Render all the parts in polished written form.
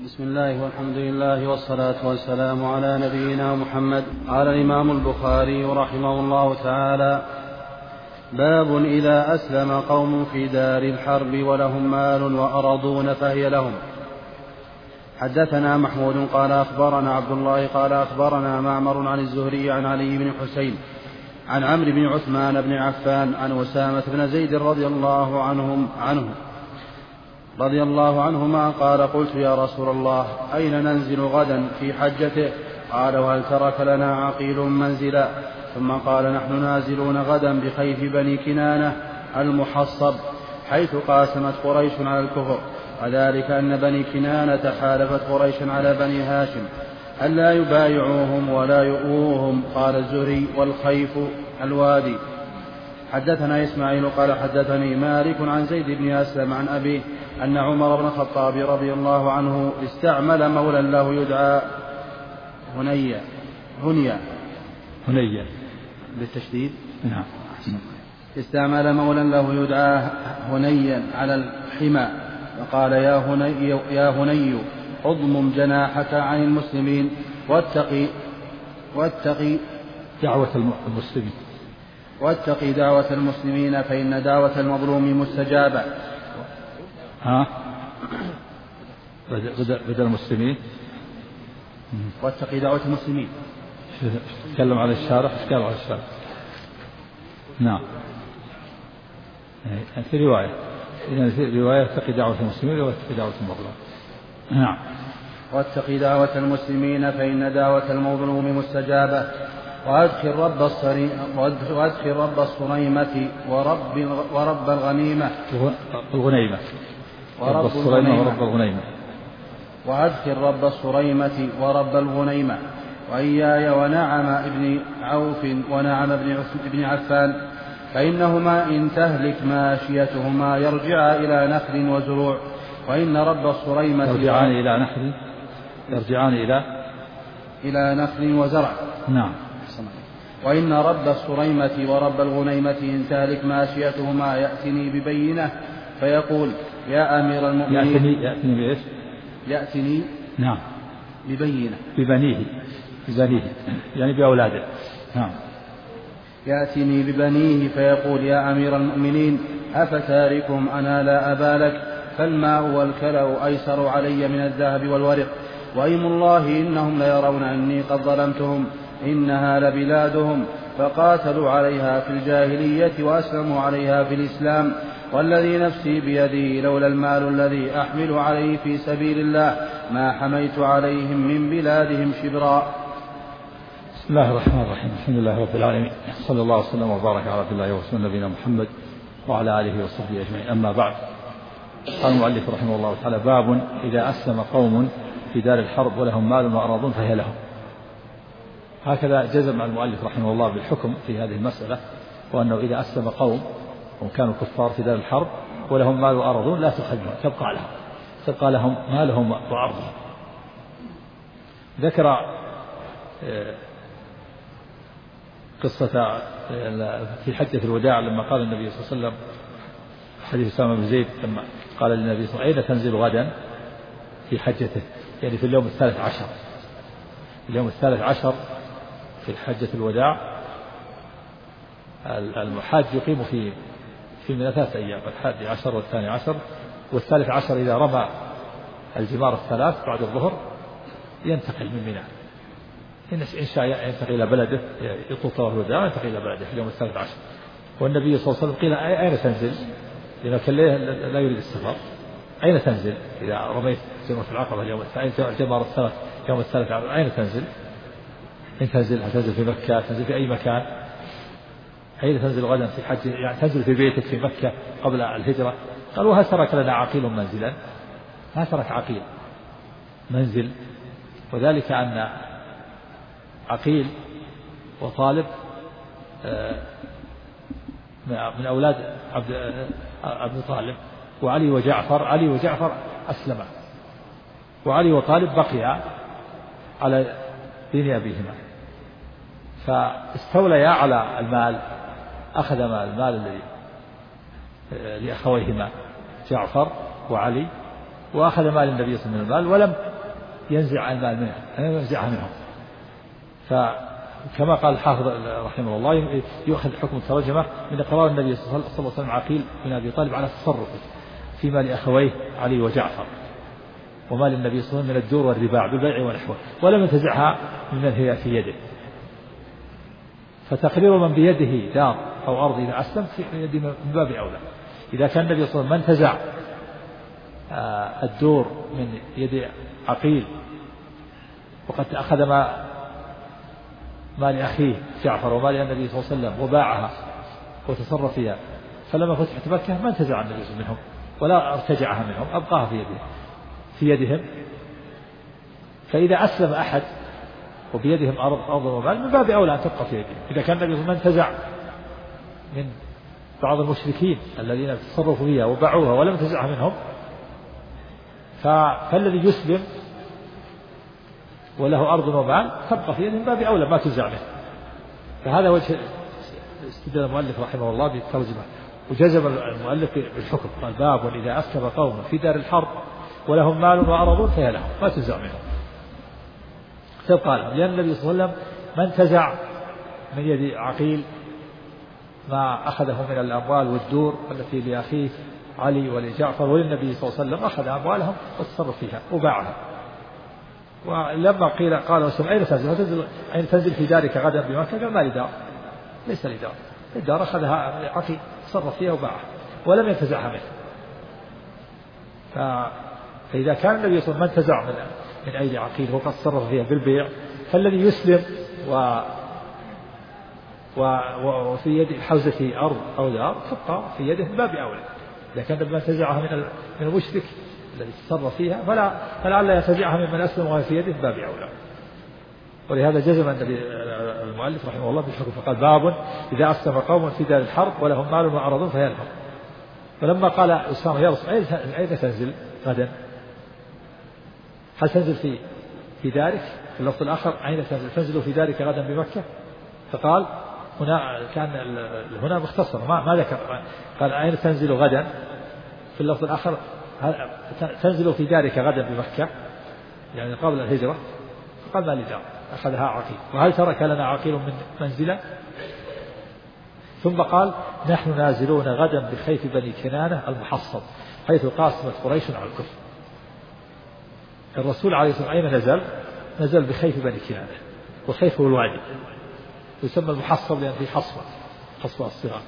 بسم الله والحمد لله والصلاة والسلام على نبينا محمد. قال الإمام البخاري رحمه الله تعالى: باب إذا أسلم قوم في دار الحرب ولهم مال وأرضون فهي لهم. حدثنا محمود قال أخبرنا عبد الله قال أخبرنا معمر عن الزهري عن علي بن حسين عن عمرو بن عثمان بن عفان عن أسامة بن زيد رضي الله عنهما قال: قلت يا رسول الله أين ننزل غدا في حجته؟ قال: وهل ترك لنا عقيل منزلا؟ ثم قال: نحن نازلون غدا بخيف بني كنانة المحصب حيث قاسمت قريش على الكفر، وذلك أن بني كنانة حالفت قريش على بني هاشم ألا يبايعوهم ولا يؤوهم. قال الزهري: والخيف الوادي. حدثنا إسماعيل قال حدثني مالك عن زيد بن أسلم عن أبيه أن عمر بن الخطاب رضي الله عنه استعمل مولى له يدعى هنيا بالتشديد. نعم. استعمل مولى له يدعى هنيا على الحمى فقال: يا هني اضمم جناحك عن المسلمين واتقي دعوة المسلمين فإن دعوة المظلوم مستجابة. بدل المسلمين واتقي دعوة المسلمين. تكلم على الشارع. قال على الشارع. نعم. في رواية اتقي دعوة المسلمين واتقي دعوة المظلوم. نعم. واتقي دعوة المسلمين فإن دعوة المظلوم مستجابة. وأدخل رب الصريمة ورب الغنيمة وأدخل رب الصريمة ورب الغنيمة وإياي ونعم ابن عوف ونعم ابن عفان، فإنهما إن تهلك ماشيتهما يرجعا إلى نخل وزروع، وإن رب الصريمة يرجعان إلى نخل وزرع. نعم. وإن رب الصريمة ورب الغنيمة إن تهلك ماشيتهما يأتني ببينة فيقول: يا أمير المؤمنين. يأتني بإيش؟ يأتني. نعم. ببينة. ببنيه يعني بأولاده. نعم. يأتني ببنيه فيقول: يا أمير المؤمنين أفتاركهم أنا لا أبا لك، فالماء والكلأ أيسر علي من الذهب والورق، وأيم الله إنهم ليرون أني قد ظلمتهم، إنها لبلادهم، فقاتلوا عليها في الجاهلية وأسلموا عليها في الإسلام، والذي نفسي بيده لولا المال الذي أحمل عليه في سبيل الله ما حميت عليهم من بلادهم شبرا. بسم الله الرحمن الرحيم. الحمد لله رب العالمين، صلى الله وسلم وبارك على عبد الله ورسوله نبينا محمد وعلى آله وصحبه أجمعين. أما بعد، قال المؤلف رحمه الله تعالى: باب إذا أسلم قوم في دار الحرب ولهم مال وأراضون فهي لهم. هكذا جزم المؤلف رحمه الله بالحكم في هذه المسألة، وأنه إذا أسلم قوم وكانوا كفار في دار الحرب ولهم مال وأرضون لا تخرجون، تبقى لهم مالهم وأرضهم. ذكر قصة في حجة الوداع لما قال النبي صلى الله عليه وسلم حديث أسامة بن زيد لما قال للنبي صلى الله عليه وسلم: أين تنزل غدا في حجته؟ يعني في اليوم 13. اليوم 13 في حجة الوداع الحاج يقيم في من 3 أيام: 11 والثاني عشر والثالث عشر. إذا رمى الجمار 3 بعد الظهر ينتقل من منى، إن شاء ينتقل إلى بلده، يطوف طواف الوداع ينتقل إلى بلده في اليوم 13. والنبي صلى الله عليه وسلم قيل: أين تنزل؟ لأنه كان لا يريد السفر. أين تنزل إذا رميت جمرة العقبة اليوم الجمار 3 يوم 13؟ أين تنزل؟ إن تنزل هتنزل في مكة، تنزل في أي مكان؟ أين تنزل غدا في الحج؟ يعني تنزل في بيتك في مكة قبل الهجرة. قال: وهل ترك لنا عقيل منزلا؟ ما ترك عقيل منزل، وذلك أن عقيل وطالب من أولاد عبد طالب، وعلي وجعفر أسلما، وعلي وطالب بقيا على دين أبيهما، فاستوليا على المال. أخذ المال الذي لأخويهما جعفر وعلي، وأخذ مال النبي صلى الله عليه وسلم من المال، ولم ينزع المال منهم، ينزعها منهم. فكما قال الحافظ رحمه الله يؤخذ حكم الترجمة من إقرار النبي صلى الله عليه وسلم عقيل بن أبي طالب على التصرف في مال أخويه علي وجعفر، ومال النبي صلى الله عليه وسلم من الدور والرباع بالبيع والأحوال، ولم ينتزعها ممن هي في يده. فتقرير من بيده دار أو أرض إذا أسلم في يده من باب أولى. إذا كان النبي صلى الله عليه وسلم منتزع الدور من يد عقيل وقد أخذ مال أخيه جعفر ومال النبي صلى الله عليه وسلم وباعها وتصرف فيها، فلما فتحت مكة ما انتزع النبي صلى الله عليه وسلم منهم ولا ارتجعها منهم، أبقاها في يدهم. فإذا أسلم أحد وبيدهم أرض ومال من باب أولى أن تبقى في يدهم. إذا كان النبي صلى الله عليه وسلم انتزع من بعض المشركين الذين تصرفوا فيها وباعوها ولم ينتزعها منهم، فالذي يسلم وله أرض ومال تبقى في يده من باب أولى ما تنزع منه. فهذا وجه استدلال المؤلف رحمه الله بالترجمة. وجزم المؤلف بالحكم، قال باب إذا أسلم قوم في دار الحرب ولهم مال وأرض فهي لهم ما تنزع منهم. تبقى لهم، لأن النبي صلى الله عليه وسلم ما انتزع من يد عقيل ما أخذه من الأموال والدور التي لأخيه علي ولجعفر وللنبي صلى الله عليه وسلم، أخذ أموالهم وتصرف فيها وباعها. ولما قال وسلم أين تنزل في دارك غدا بمكة؟ قال ما لي دار، ليس لي دار، الدار أخذها عقيل تصرف فيها وباعها ولم ينتزعها منه. فإذا كان النبي صلى الله عليه وسلم انتزع من أيدي عقيل وقد تصرف فيها بالبيع، فالذي يسلم وفي يد حوزة أرض أو دار تبقى في يده من باب أولى. إذا كان النبي انتزعها من المشرك الذي تصرف فيها فلعل ينتزعها ممن أسلم وهي في يده من باب أولى. ولهذا جزم المؤلف رحمه الله بالحكم، فقال باب إذا أسلم قوم في دار الحرب ولهم مال وأرض فهي لهم. فلما قال أسامة يا رسول أين تنزل غدا؟ هل تنزل في دارك؟ في اللفظ الآخر أين تنزل في دارك غدا بمكة؟ فقال هنا كان هنا مختصر ما ذكر، قال أين تنزل غدا؟ في اللفظ الآخر تنزل في دارك غدا بمكة يعني قبل الهجرة. فقال ما لي دار، أخذها عقيل. وهل ترك لنا عقيل من منزلة؟ ثم قال نحن نازلون غدا بخيف بني كنانة المحصب حيث قاسمت قريش على الكفر. الرسول عليه الصلاة والسلام أين نزل بخيف بني كنانة، والخيف هو الوادي يسمى المحصب لأن فيه حصوة الصغار،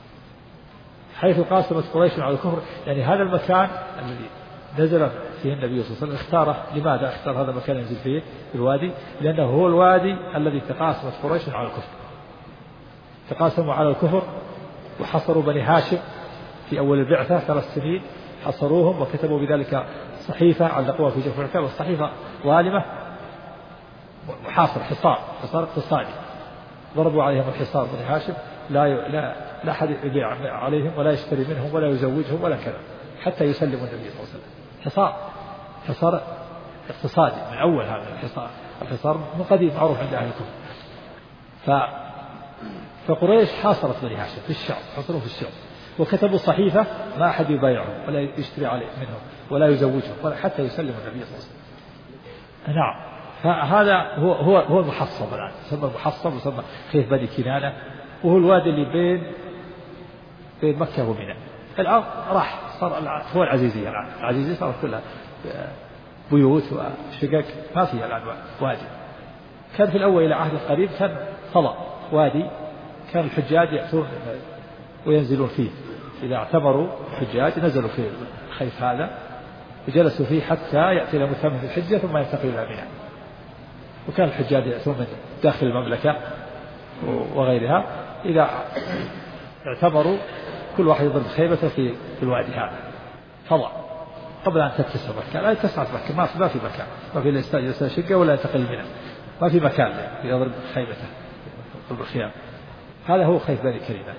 حيث قاسمت قريش على الكفر. يعني هذا المكان الذي نزل فيه النبي صلى الله عليه وسلم اختاره. لماذا اختار هذا المكان ينزل فيه في الوادي؟ لأنه هو الوادي الذي تقاسمت قريش على الكفر، تقاسموا على الكفر وحصروا بني هاشم في أول البعثة 3 سنين، حصروهم وكتبوا بذلك صحيفة علقوها في جوف الكعبة، والصحيفة ظالمة محاصر حصار اقتصادي، ضربوا عليهم الحصار بني هاشم، لا أحد يبيع عليهم ولا يشتري منهم ولا يزوجهم ولا كذا حتى يسلموا النبي صلى الله عليه وسلم. حصار اقتصادي من أول هذا الحصار من قديم معروف عند أهل الكفر. فقريش حاصرت بني هاشم في الشعب، حصروا في الشعب وكتبوا صحيفة ما أحد يبايعهم ولا يشتري عليه منهم ولا يزوجهم ولا حتى يسلموا النبي صلى الله عليه وسلم. نعم. فهذا هو المحصب الآن، يسمى المحصب ويسمى خيف بني كنانة، وهو الوادي اللي بين مكة ومنى. الآن راح صار هو العزيزية. الآن العزيزية صارت كلها بيوت وشقق، ما فيها الآن وادي. كان في الأول إلى عهد القريب كان طلع وادي، كان الحجاج يأتون وينزلون فيه، إذا اعتبروا الحجاج نزلوا في الخيف هذا وجلسوا فيه حتى يأتي إلى متمم الحجة ثم ينتقل إلى منى. وكان الحجاج يأتون من داخل المملكة وغيرها، إذا اعتبروا كل واحد يضرب خيبته في الوادي هذا فضع قبل أن تتسع مكة. لا تسعة مكة، ما في مكان، ما في يستأجر شقة ولا ينتقل منها، ما في مكان يضرب خيبته يضرب الخيام. هذا هو خيف بني كنانة،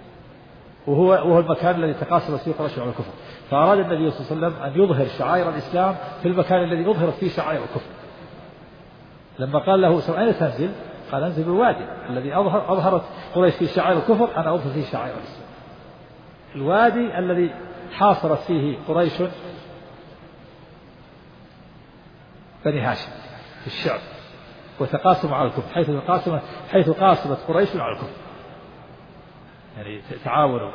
وهو المكان الذي تقاسم فيه قريش على الكفر. فأراد النبي صلى الله عليه وسلم أن يظهر شعائر الإسلام في المكان الذي أظهرت فيه شعائر الكفر. لما قال له أين تنزل؟ قال انزل بالوادي الذي أظهرت قريش فيه شعائر الكفر، أنا أظهر فيه شعائر الإسلام. الوادي الذي حاصرت فيه قريش بني هاشم في الشعب، وتقاسموا على الكفر، حيث قاسمت قريش على الكفر، يعني تعاونوا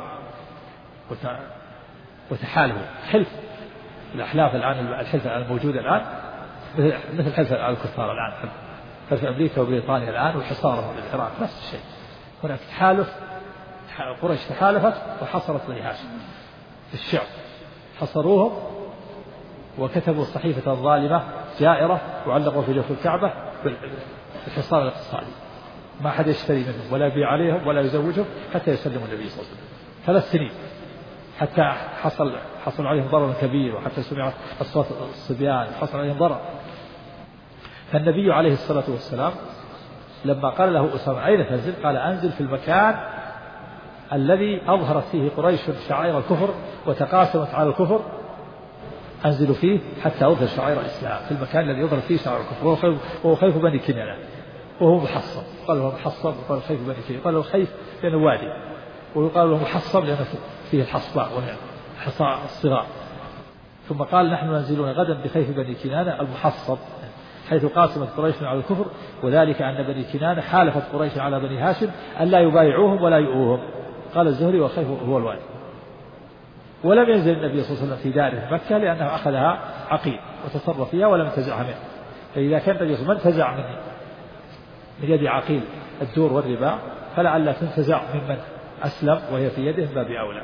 وتحالفوا. حلف الأحلاف الآن، الحلف الموجود الآن مثل حلف الكفار الآن، حلف أمريكا وبريطانيا الآن وحصارهم للعراق نفس الشيء. هناك تحالف، قريش تحالفت وحصرت بني هاشم في الشعب، حصروهم وكتبوا الصحيفة الظالمة جائرة وعلقوا في جوف الكعبة بالحصار الاقتصادي، ما حد يشتري منهم ولا يبيع عليهم ولا يزوجهم حتى يسلموا النبي صلى الله عليه وسلم 3 سنين، حتى حصل عليهم ضرر كبير، وحتى سمعت أصوات الصبيان، حصل عليهم ضرر. فالنبي عليه الصلاة والسلام لما قال له أسامة أين تنزل؟ قال أنزل في المكان الذي أظهرت فيه قريش شعائر الكفر وتقاسمت على الكفر، أنزل فيه حتى أظهر شعائر الإسلام، في المكان الذي يظهر فيه شعائر الكفر. وهو خيف بني كنانة، وهو محصن، قال له محصن، وقال خيف بني كنانة، قال له خيف لأنه وادي، ويقال له محصن لأنه فيه الحصباء والحصاء الصغار. ثم قال نحن ننزلون غدا بخيف بني كنانة المحصب، حيث قاسمت قريش على الكفر، وذلك أن بني كنانة حالفت قريش على بني هاشم أن لا يبايعوهم ولا يؤوهم. قال الزهري والخيف هو الوادي. ولم ينزل النبي صلى الله عليه وسلم في داره مكة لأنه أخذها عقيل وتصرف فيها ولم ينتزعها منه، فإذا كان النبي صلى الله عليه وسلم انتزع من يد عقيل الدور والربا، فلعل تنتزع ممن أسلم وهي في يده باب أولى.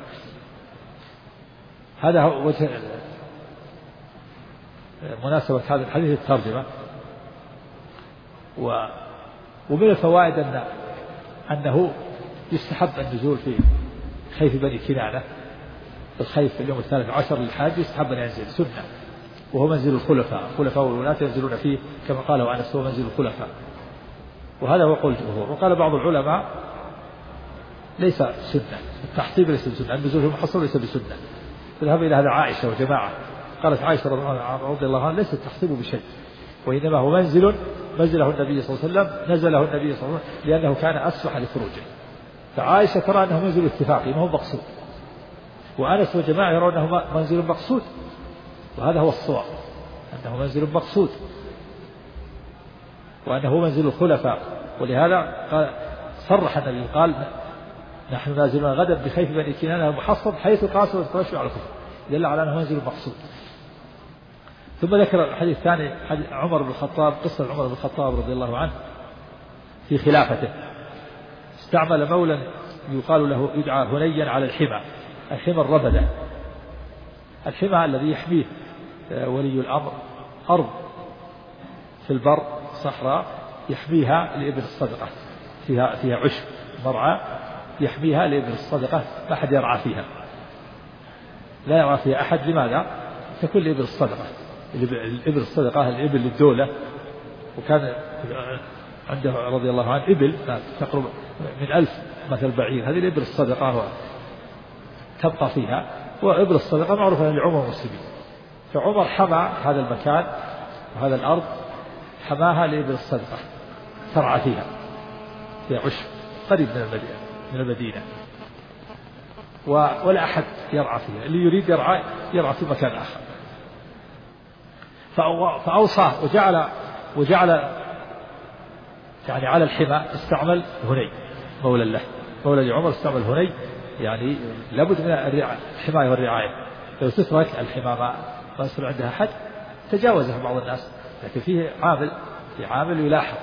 هذا هو وجه مناسبة هذا الحديث الترجمة. ومن الفوائد أنه يستحب النزول في خيف بني كنانة، الخيف في اليوم 13 للحاج يستحب أن ينزل سنة، وهو منزل الخلفاء والولاة ينزلون فيه كما قاله أنس، هو منزل الخلفاء، وهذا هو قول الجمهور. وقال بعض العلماء ليس سنة، التحطيب ليس بسنة، النزول في المحصر ليس بسنة. فذهب إلى هذا عائشة وجماعة، قالت عائشة رضي الله عنها ليس التحطيب بشيء، وإنما هو نزله النبي صلى الله عليه وسلم، نزله النبي صلى الله عليه وسلم لأنه كان أسرح لخروجه. فعائشة ترى أنه منزل اتفاقي ما هو مقصود، وأنس وجماعة يرون أنه منزل مقصود، وهذا هو الصواب أنه منزل مقصود وأنه منزل الخلفاء. ولهذا صرح النبي قال نحن نازلون غدا بخيف بني كنانة المحصب حيث قاسوا قريش على الكفر، دل على أنه منزل مقصود. ثم ذكر الحديث الثاني حديث عمر بن الخطاب، قصة عمر بن الخطاب رضي الله عنه في خلافته، استعمل مولا يقال له يدعى هنيا على الحمى الربدة، الحمى الذي يحميه ولي الأمر، أرض في البر صحراء يحميها لإبل الصدقة، فيها عشب مرعى يحميها لإبل الصدقة، ما أحد يرعى فيها، لا يرعى فيها أحد. لماذا؟ تكون لإبل الصدقة، الإبل الصدقة الإبل للدولة، وكان عنده رضي الله عنه إبل تقرب من 1000 مثل بعير، هذه الإبل الصدقة تبقى فيها، وإبل الصدقة معروفة لعموم المسلمين. فعمر حمى هذا المكان وهذا الأرض، حماها لإبل الصدقة ترعى فيها عشب قريب من المدينة، ولا أحد يرعى فيها، اللي يريد يرعى في مكان آخر. فأوصاه وجعل يعني على الحمى استعمل هني مولى له، مولى لعمر استعمل هني، يعني لابد من الحماية والرعاية. لو تترك الحمى ما يصير عندها حد تجاوزها بعض الناس، لكن فيه عامل يلاحظ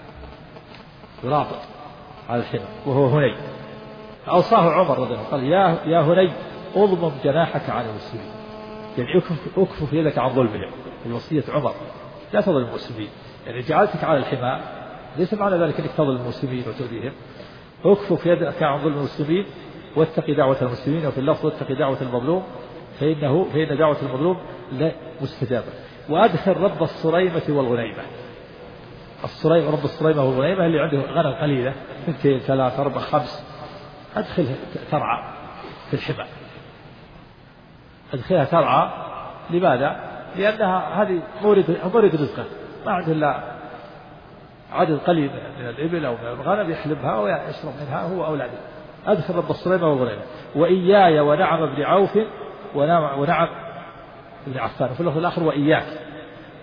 يراقب على الحمى وهو هني. فأوصاه عمر رضي الله عنه قال يا هني أضمم جناحك على المسلمين، يعني أكفف يدك عن ظلمهم، الوصية عمر لا تظلم المسلمين، يعني جعلتك على الحمى ليس معنى ذلك أنك تظلم المسلمين وتؤذيهم، أكفف يدك عن ظلم المسلمين واتقي دعوة المسلمين، وفي اللفظ واتقي دعوة المظلوم فإن دعوة المظلوم لا مستجابة. وأدخل رب الصريمة والغنيمة، رب الصريمة والغنيمة اللي عنده غنم قليلة 2 3 4 5 أدخلها ترعى في الحمى، أدخلها ترعى. لماذا؟ لأنها هذه مورد رزقه، ما عنده إلا عدد قليل من الإبل أو من الغنم يحلبها ويشرب منها هو أولاده. أدخل رب الصريمة والغنيمة. وإياي ونعم بن عوف ونعم بن عفان، وفي اللفظ الآخر وإياك،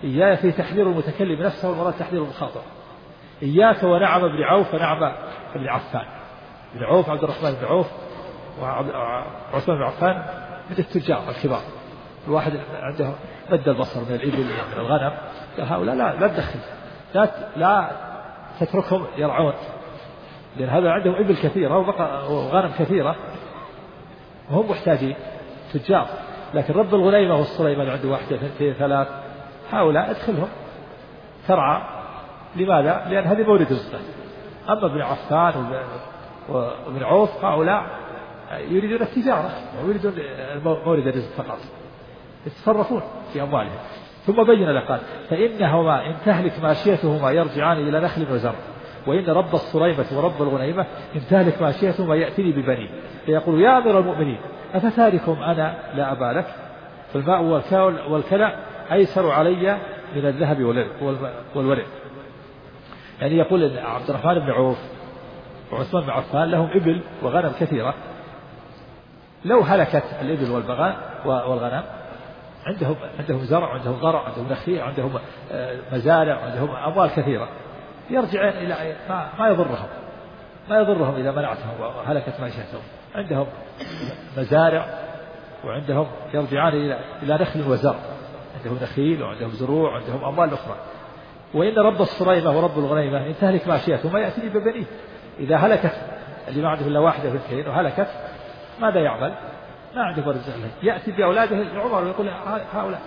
إياي في تحذير المتكلم نفسه والمراد تحذير المخاطب. إياك ونعم بن عوف ونعم بن عفان. بن عوف عبد الرحمن بن عوف وعثمان بن عفان من التجار الكبار، الواحد عنده مد البصر من الإبل من الغنم، هؤلاء لا تدخل، لا تتركهم يرعون، لأن هذا عندهم إبل كثيرة وغنم كثيرة وهم محتاجين تجار. لكن رب الغنيمة والسليمان عنده واحدة اثنتين ثلاث، هؤلاء ادخلهم ترعى. لماذا؟ لأن هذه مورد رزقه. أما ابن عفان وابن عوف هؤلاء يريدون التجارة ويريدون مورد الرزق فقط، يتصرفون في أموالهم. ثم بين له قال فإنهما إن تهلك ماشيتهما يرجعان إلى نخل وزرع، وإن رب الصريمة ورب الغنيمة إن تهلك ماشيتهما يأتني ببنيه فيقول يا أمير المؤمنين أفتاركم أنا لا أبا لك؟ فالماء والكلى أيسر علي من الذهب والورق. يعني يقول إن عبد الرحمن بن عوف وعثمان بن عفان لهم إبل وغنم كثيرة، لو هلكت الإبل والغنم عندهم زرع، عندهم ضرع، عندهم نخيل، عندهم مزارع، عندهم أموال كثيرة، يرجعون إلى ما يضرهم إذا منعتهم وهلكت معيشتهم. عندهم مزارع وعندهم يرجعان إلى نخل وزرع، عندهم نخيل وعندهم زروع وعندهم أموال أخرى. وإن رب الصريمة ورب الغنيمة إن تهلك ماشيته ما يأتي ببنيه. إذا هلكت اللي ما عنده إلا واحدة في اثنين وهلكت ماذا يعمل؟ ما عنده رزق، يأتي بأولاده العمر ويقول هؤلاء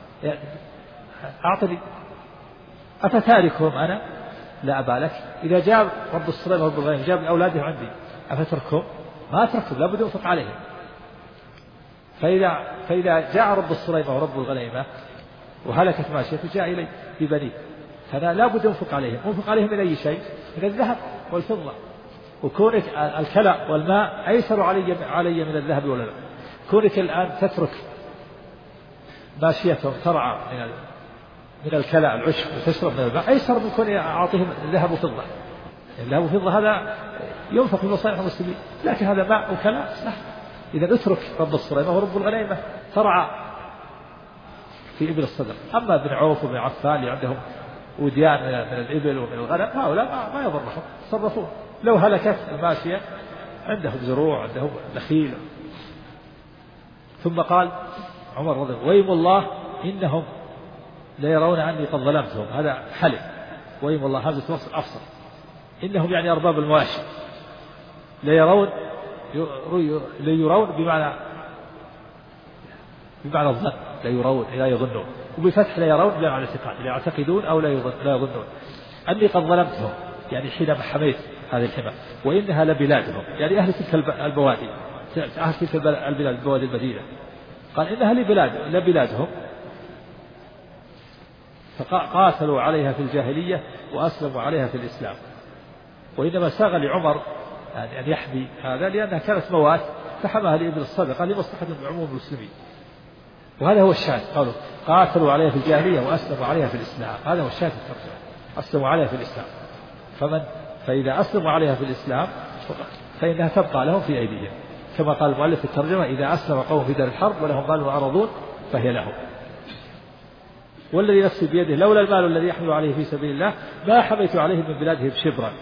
أعطني أفتاركهم أنا لا أبا لك؟ إذا جاء رب الصريمة ورب الغنيمة جاب أولاده عندي أفتركهم؟ ما أتركهم، لابد أنفق عليهم. فإذا جاء رب الصريمة ورب الغنيمة وهلكت ماشيته جاء إلي ببنيه، فلا لابد أنفق عليهم من أي شيء؟ من الذهب والفضة. وكونك الكلى والماء أيسر علي من الذهب والورق. كونك الآن تترك ماشيتهم ترعى من الكلى العشب وتشرب من الماء أيسر من كون أعطيهم ذهب وفضة. الذهب والفضة هذا ينفق في مصالح المسلمين، لكن هذا ماء وكلى صح. إذا اترك رب الصريمة ورب الغنيمة ترعى في إبل الصدر. أما ابن عوف وابن عفان اللي عندهم وديان من الإبل ومن الغنم هؤلاء ما يضرهم، تصرفون. لو هلكت الماشية عندهم زروع، عندهم نخيل. ثم قال عمر رضي الله ويم الله إنهم ليرون أني قد ظلمتهم. هذا حلف ويم الله، هذا توصل أفصل. إنهم يعني أرباب المواشي ليرون بمعنى الظن، لا يظنون، وبفتح لا يرون بمعنى الاعتقاد، لا يعتقدون أو لا يظنون أني قد ظلمتهم، يعني حينما حميت هذه الحمى. وإنها لبلادهم، يعني أهل تلك البوادي، أهل تلك البلاد بوادي المدينة. قال إنها لبلادهم، فقاتلوا عليها في الجاهلية وأسلموا عليها في الإسلام. وإنما ساغ لعمر يعني أن يحمي هذا لأنها كانت موات فحماها لإبل الصدقة لمصلحة عموم المسلمين. وهذا هو الشاهد، قالوا قاتلوا عليها في الجاهلية وأسلموا عليها في الإسلام. هذا هو الشاهد في الترجمة، أسلموا عليها في الإسلام. فإذا أسلموا عليها في الإسلام فإنها تبقى لهم في أيديهم، كما قال المؤلف في الترجمة إذا أسلم قوم في دار الحرب ولهم مال وأرضون فهي لهم. والذي نفسي بيده لولا المال الذي يحمل عليه في سبيل الله ما حميت عليهم من بلادهم شبرا.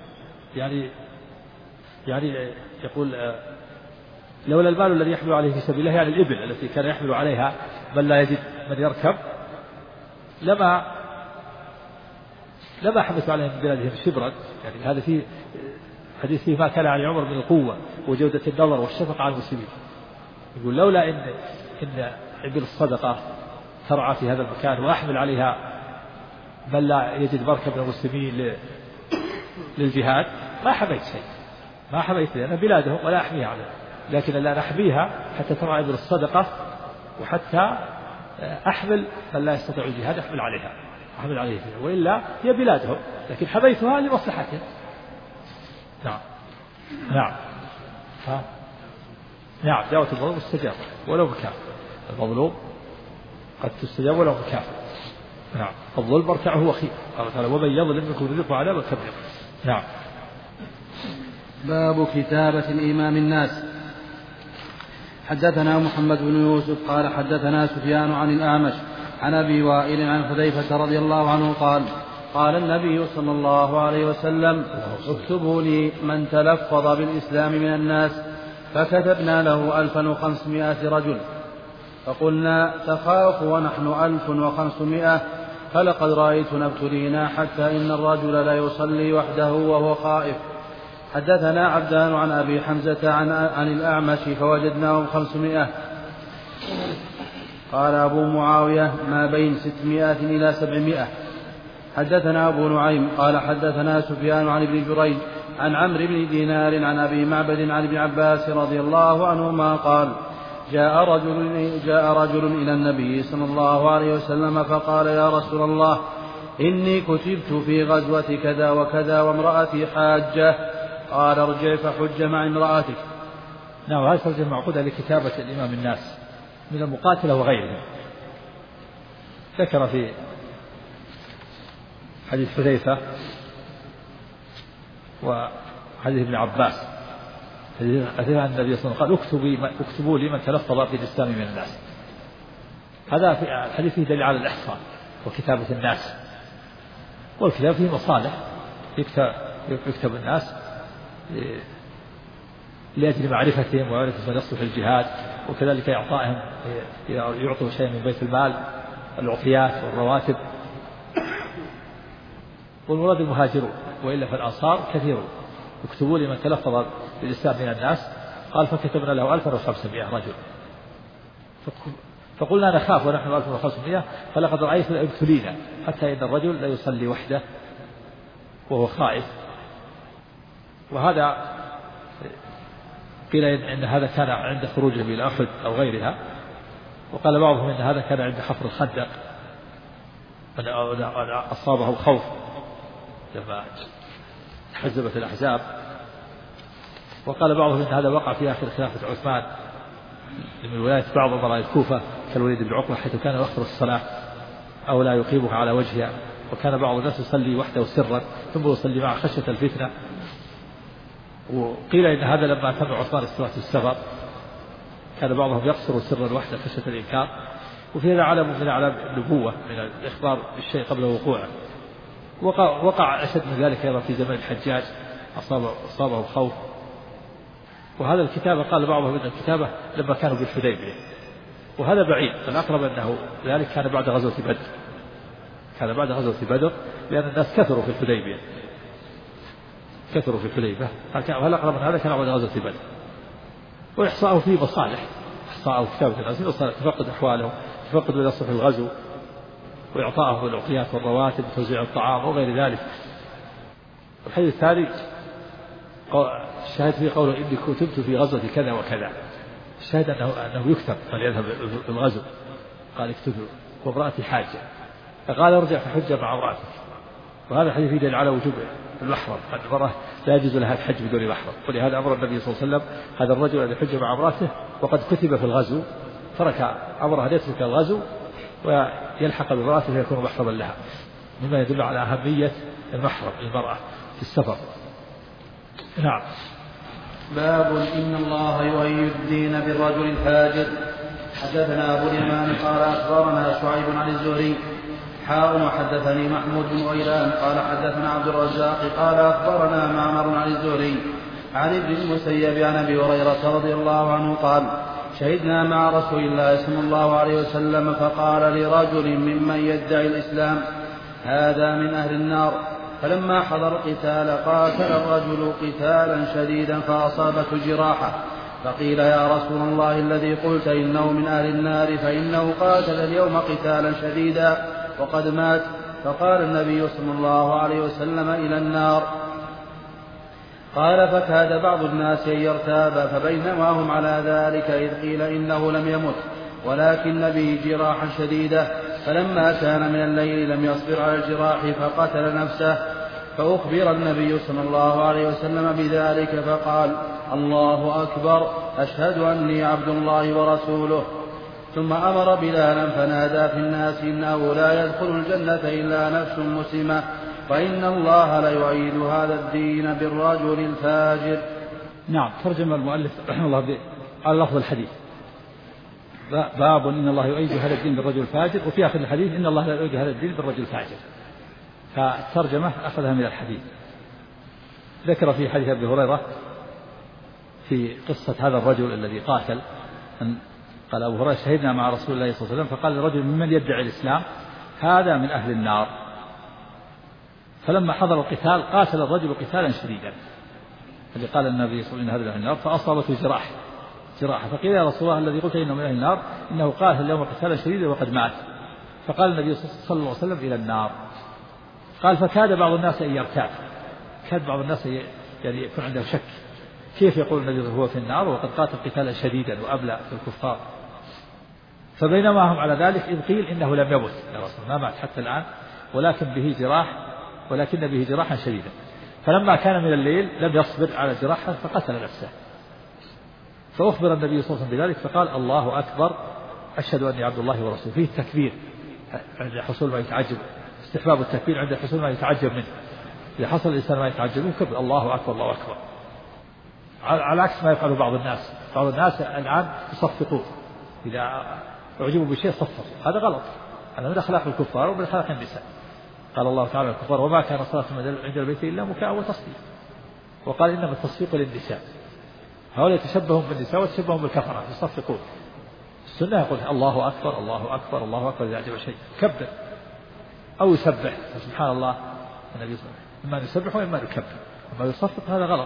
يعني يقول لولا المال الذي يحمل عليه في سبيل الله، يعني الإبل التي كان يحمل عليها من لا يجد من يركب، لما حملت عليهم من بلادهم شبرا. يعني هذا فيه حديث فيه ما كان عن عمر من القوة وجودة النظر والشفقة على المسلمين. يقول لولا إن إبل الصدقة ترعى في هذا المكان وأحمل عليها من لا يجد مركب من المسلمين للجهاد ما حميت شيء، ما حميت لأن بلادهم ولا أحميها عليها. لكن لا نحميها حتى ترعى إبل الصدقة وحتى أحمل من لا يستطيع الجهاد أحمل عليه فيها، وإلا هي بلادهم، لكن حميتها لمصلحتهم. نعم دعوة المظلوم مستجابة ولو بكافر، المظلوم قد تستجاب ولو بكافر. نعم الظلم مرتعه وخير، قال تعالى ومن يظلم منكم يذقه عذابا كبيرا. نعم. باب كتابة إمام الناس. حدثنا محمد بن يوسف قال حدثنا سفيان عن الأعمش عن أبي وائل عن حذيفة رضي الله عنه قال قال النبي صلى الله عليه وسلم اكتبوا لي من تلفظ بالإسلام من الناس، فكتبنا له 1500 رجل، فقلنا تخاف ونحن 1500، فلقد رأيتنا ابتلينا حتى إن الرجل لا يصلي وحده وهو خائف. حدثنا عبدان عن أبي حمزة عن الأعمش فوجدناهم 500. قال أبو معاوية ما بين 600 إلى 700. حدثنا أبو نعيم قال حدثنا سفيان عن ابن جريج عن عمرو بن دينار عن أبي معبد عن ابن عباس رضي الله عنهما قال جاء رجل إلى النبي صلى الله عليه وسلم فقال يا رسول الله إني كتبت في غزوة كذا وكذا وامرأتي حاجة. قال ارجع فحج مع امرأتك. نعم، هذا ترجمة معقودة لكتابة الإمام الناس من المقاتلة وغيرهم. ذكر في حديث حذيفة وحديث ابن عباس حديث عن النبي صلى الله عليه وسلم قال اكتبوا لي من تلفظ بالإسلام من الناس. هذا في الحديث فيه دليل على الإحصاء وكتابة الناس، والكتاب فيه مصالح، يكتب الناس لأجل معرفتهم ومعرفة من يصلح الجهاد، وكذلك إعطائهم يعطوا شيء من بيت المال العطيات والرواتب. والمراد المهاجرون، وإلا فالأنصار كثيرون. اكتبوا لي من تلفظ بالإسلام من الناس. قال فكتبنا له 1500 رجل، فقلنا نخاف ونحن 1500، فلقد رأيتنا ابتلينا حتى إن الرجل لا يصلي وحده وهو خائف. وهذا قيل إن هذا كان عند خروجهم إلى أحد أو غيرها، وقال بعضهم إن هذا كان عند حفر الخندق أصابه الخوف لما حزبت الأحزاب. وقال بعضهم إن هذا وقع في آخر خلافة عثمان من ولاية بعض أمراء الكوفة كالوليد بن عقبة، حيث كان يؤخر الصلاة أو لا يقيمها على وجهها، وكان بعض الناس يصلي وحده سرا ثم يصلي معه خشية الفتنة. وقيل إن هذا لما تم عثمان الصلاة السفر كان بعضهم يقصر سرا وحده خشية الإنكار. وفي هذا علم من أعلام النبوة من الإخبار بالشيء قبل وقوعه. وقع أشد من ذلك أيضا في زمن الحجاج، أصابه الخوف. وهذا الكتابة قال بعضهم إن الكتابة لما كانوا بالحديبية، وهذا بعيد، فالأقرب أنه ذلك كان بعد غزوة بدر، لأن الناس كثروا في الحديبية، فالأقرب من هذا كان بعد غزوة بدر. وإحصاءه فيه مصالح، إحصاءه كتابة الناس، تفقد أحوالهم، تفقد من يصلح الغزو، وإعطائهم العطيات والرواتب وتوزيع الطعام وغير ذلك. الحديث الثاني الشاهد فيه قوله إني كتبت في غزوة كذا وكذا. الشاهد أنه يكتب فليذهب الغزو. قال اكتبوا وامرأتي حاجة، فقال ارجع فحج مع امرأتك. وهذا الحديث يدل على وجوب المحرم، أن المرأة لا يجوز لها الحج بدون محرم. ولهذا أمر النبي صلى الله عليه وسلم هذا الرجل أن يحج مع امرأته وقد كتب في الغزو، ترك أمره أن يترك الغزو ويلحق بامرأته فيكون محرما لها، مما يدل على أهمية المحرم للمرأة في السفر. نعم. باب إن الله يؤيد الدين بالرجل الفاجر. حدثنا أبو اليمان قال أخبرنا شعيب عن الزهري وحدثني محمود بن غيلان قال حدثنا عبد الرزاق قال أخبرنا معمر عن الزهري عن ابن المسيب عن أبي هريرة رضي الله عنه قال شهدنا مع رسول الله صلى الله عليه وسلم فقال لرجل ممن يدعي الإسلام هذا من أهل النار. فلما حضر القتال قاتل الرجل قتالا شديدا فأصابته جراحة، فقيل يا رسول الله الذي قلت إنه من أهل النار فإنه قاتل اليوم قتالا شديدا وقد مات. فقال النبي صلى الله عليه وسلم إلى النار. قال فكاد بعض الناس أن يرتاب، فبينما هم على ذلك إذ قيل إنه لم يمت ولكن به جراحا شديدة، فلما كان من الليل لم يصبر على الجراح فقتل نفسه. فأخبر النبي صلى الله عليه وسلم بذلك فقال الله أكبر أشهد أني عبد الله ورسوله. ثم أمر بلالا فنادى في الناس إنه لا يدخل الجنة إلا نفس مسلمة، وإن الله ليؤيد هذا الدين بالرجل الفاجر. نعم. ترجم المؤلف رحمه الله على لفظ الحديث باب إن الله يؤيد هذا الدين بالرجل الفاجر، وفي آخر الحديث إن الله لا يؤيد هذا الدين بالرجل الفاجر. فالترجمة أخذها من الحديث. ذكر في حديث أبي هريرة في قصة هذا الرجل الذي قاتل، قال أبو هريرة شهدنا مع رسول الله صلى الله عليه وسلم فقال الرجل ممن يدعي الإسلام هذا من أهل النار. فلما حضر القتال قاتل الرجل قتالا شديدا، الذي قال النبي صلى الله عليه وسلم هذا من أهل النار، فأصابته جراحة فقيل يا رسول الله الذي قلت إنه من أهل النار إنه قاتل اليوم قتالا شديدا وقد مات. فقال النبي صلى الله عليه وسلم إلى النار. قال فكاد بعض الناس أن يرتاب، كاد بعض الناس يعني يكون عنده شك، كيف يقول النبي هو في النار وقد قاتل قتالا شديدا وأبلى في الكفار. فبينما هم على ذلك إذ قيل إنه لم يمت يا رسول ما مات حتى الآن ولكن به جراحا شديدا. فلما كان من الليل لم يصبر على جراحه فقتل نفسه. فأخبر النبي صلى الله عليه وسلم بذلك فقال الله أكبر أشهد أني عبد الله ورسوله. فيه التكبير عند حصول ما يتعجب، استحباب التكبير عند حصول ما يتعجب منه. إذا حصل الإنسان ما يتعجب منه كبر الله أكبر الله أكبر، على عكس ما يفعله بعض الناس الآن يصفقون إذا أعجبوا بشيء صفقوا، هذا غلط، هذا من أخلاق الكفار ومن أخلاق النساء. قال الله تعالى الكفار وما كان صلاة عند البيت إلا مكاء وتصفيق، وقال إنما التصفيق للنساء. هؤلاء يتشبهون بالنساء ويتشبهون بالكفرة يصفقون. السنة يقول الله أكبر الله أكبر الله أكبر إذا أعجب شيء كبر أو يسبح سبحان الله. النبي صلى الله عليه وسلم إما يسبح وإما يكبر، أما يصفق هذا غلط.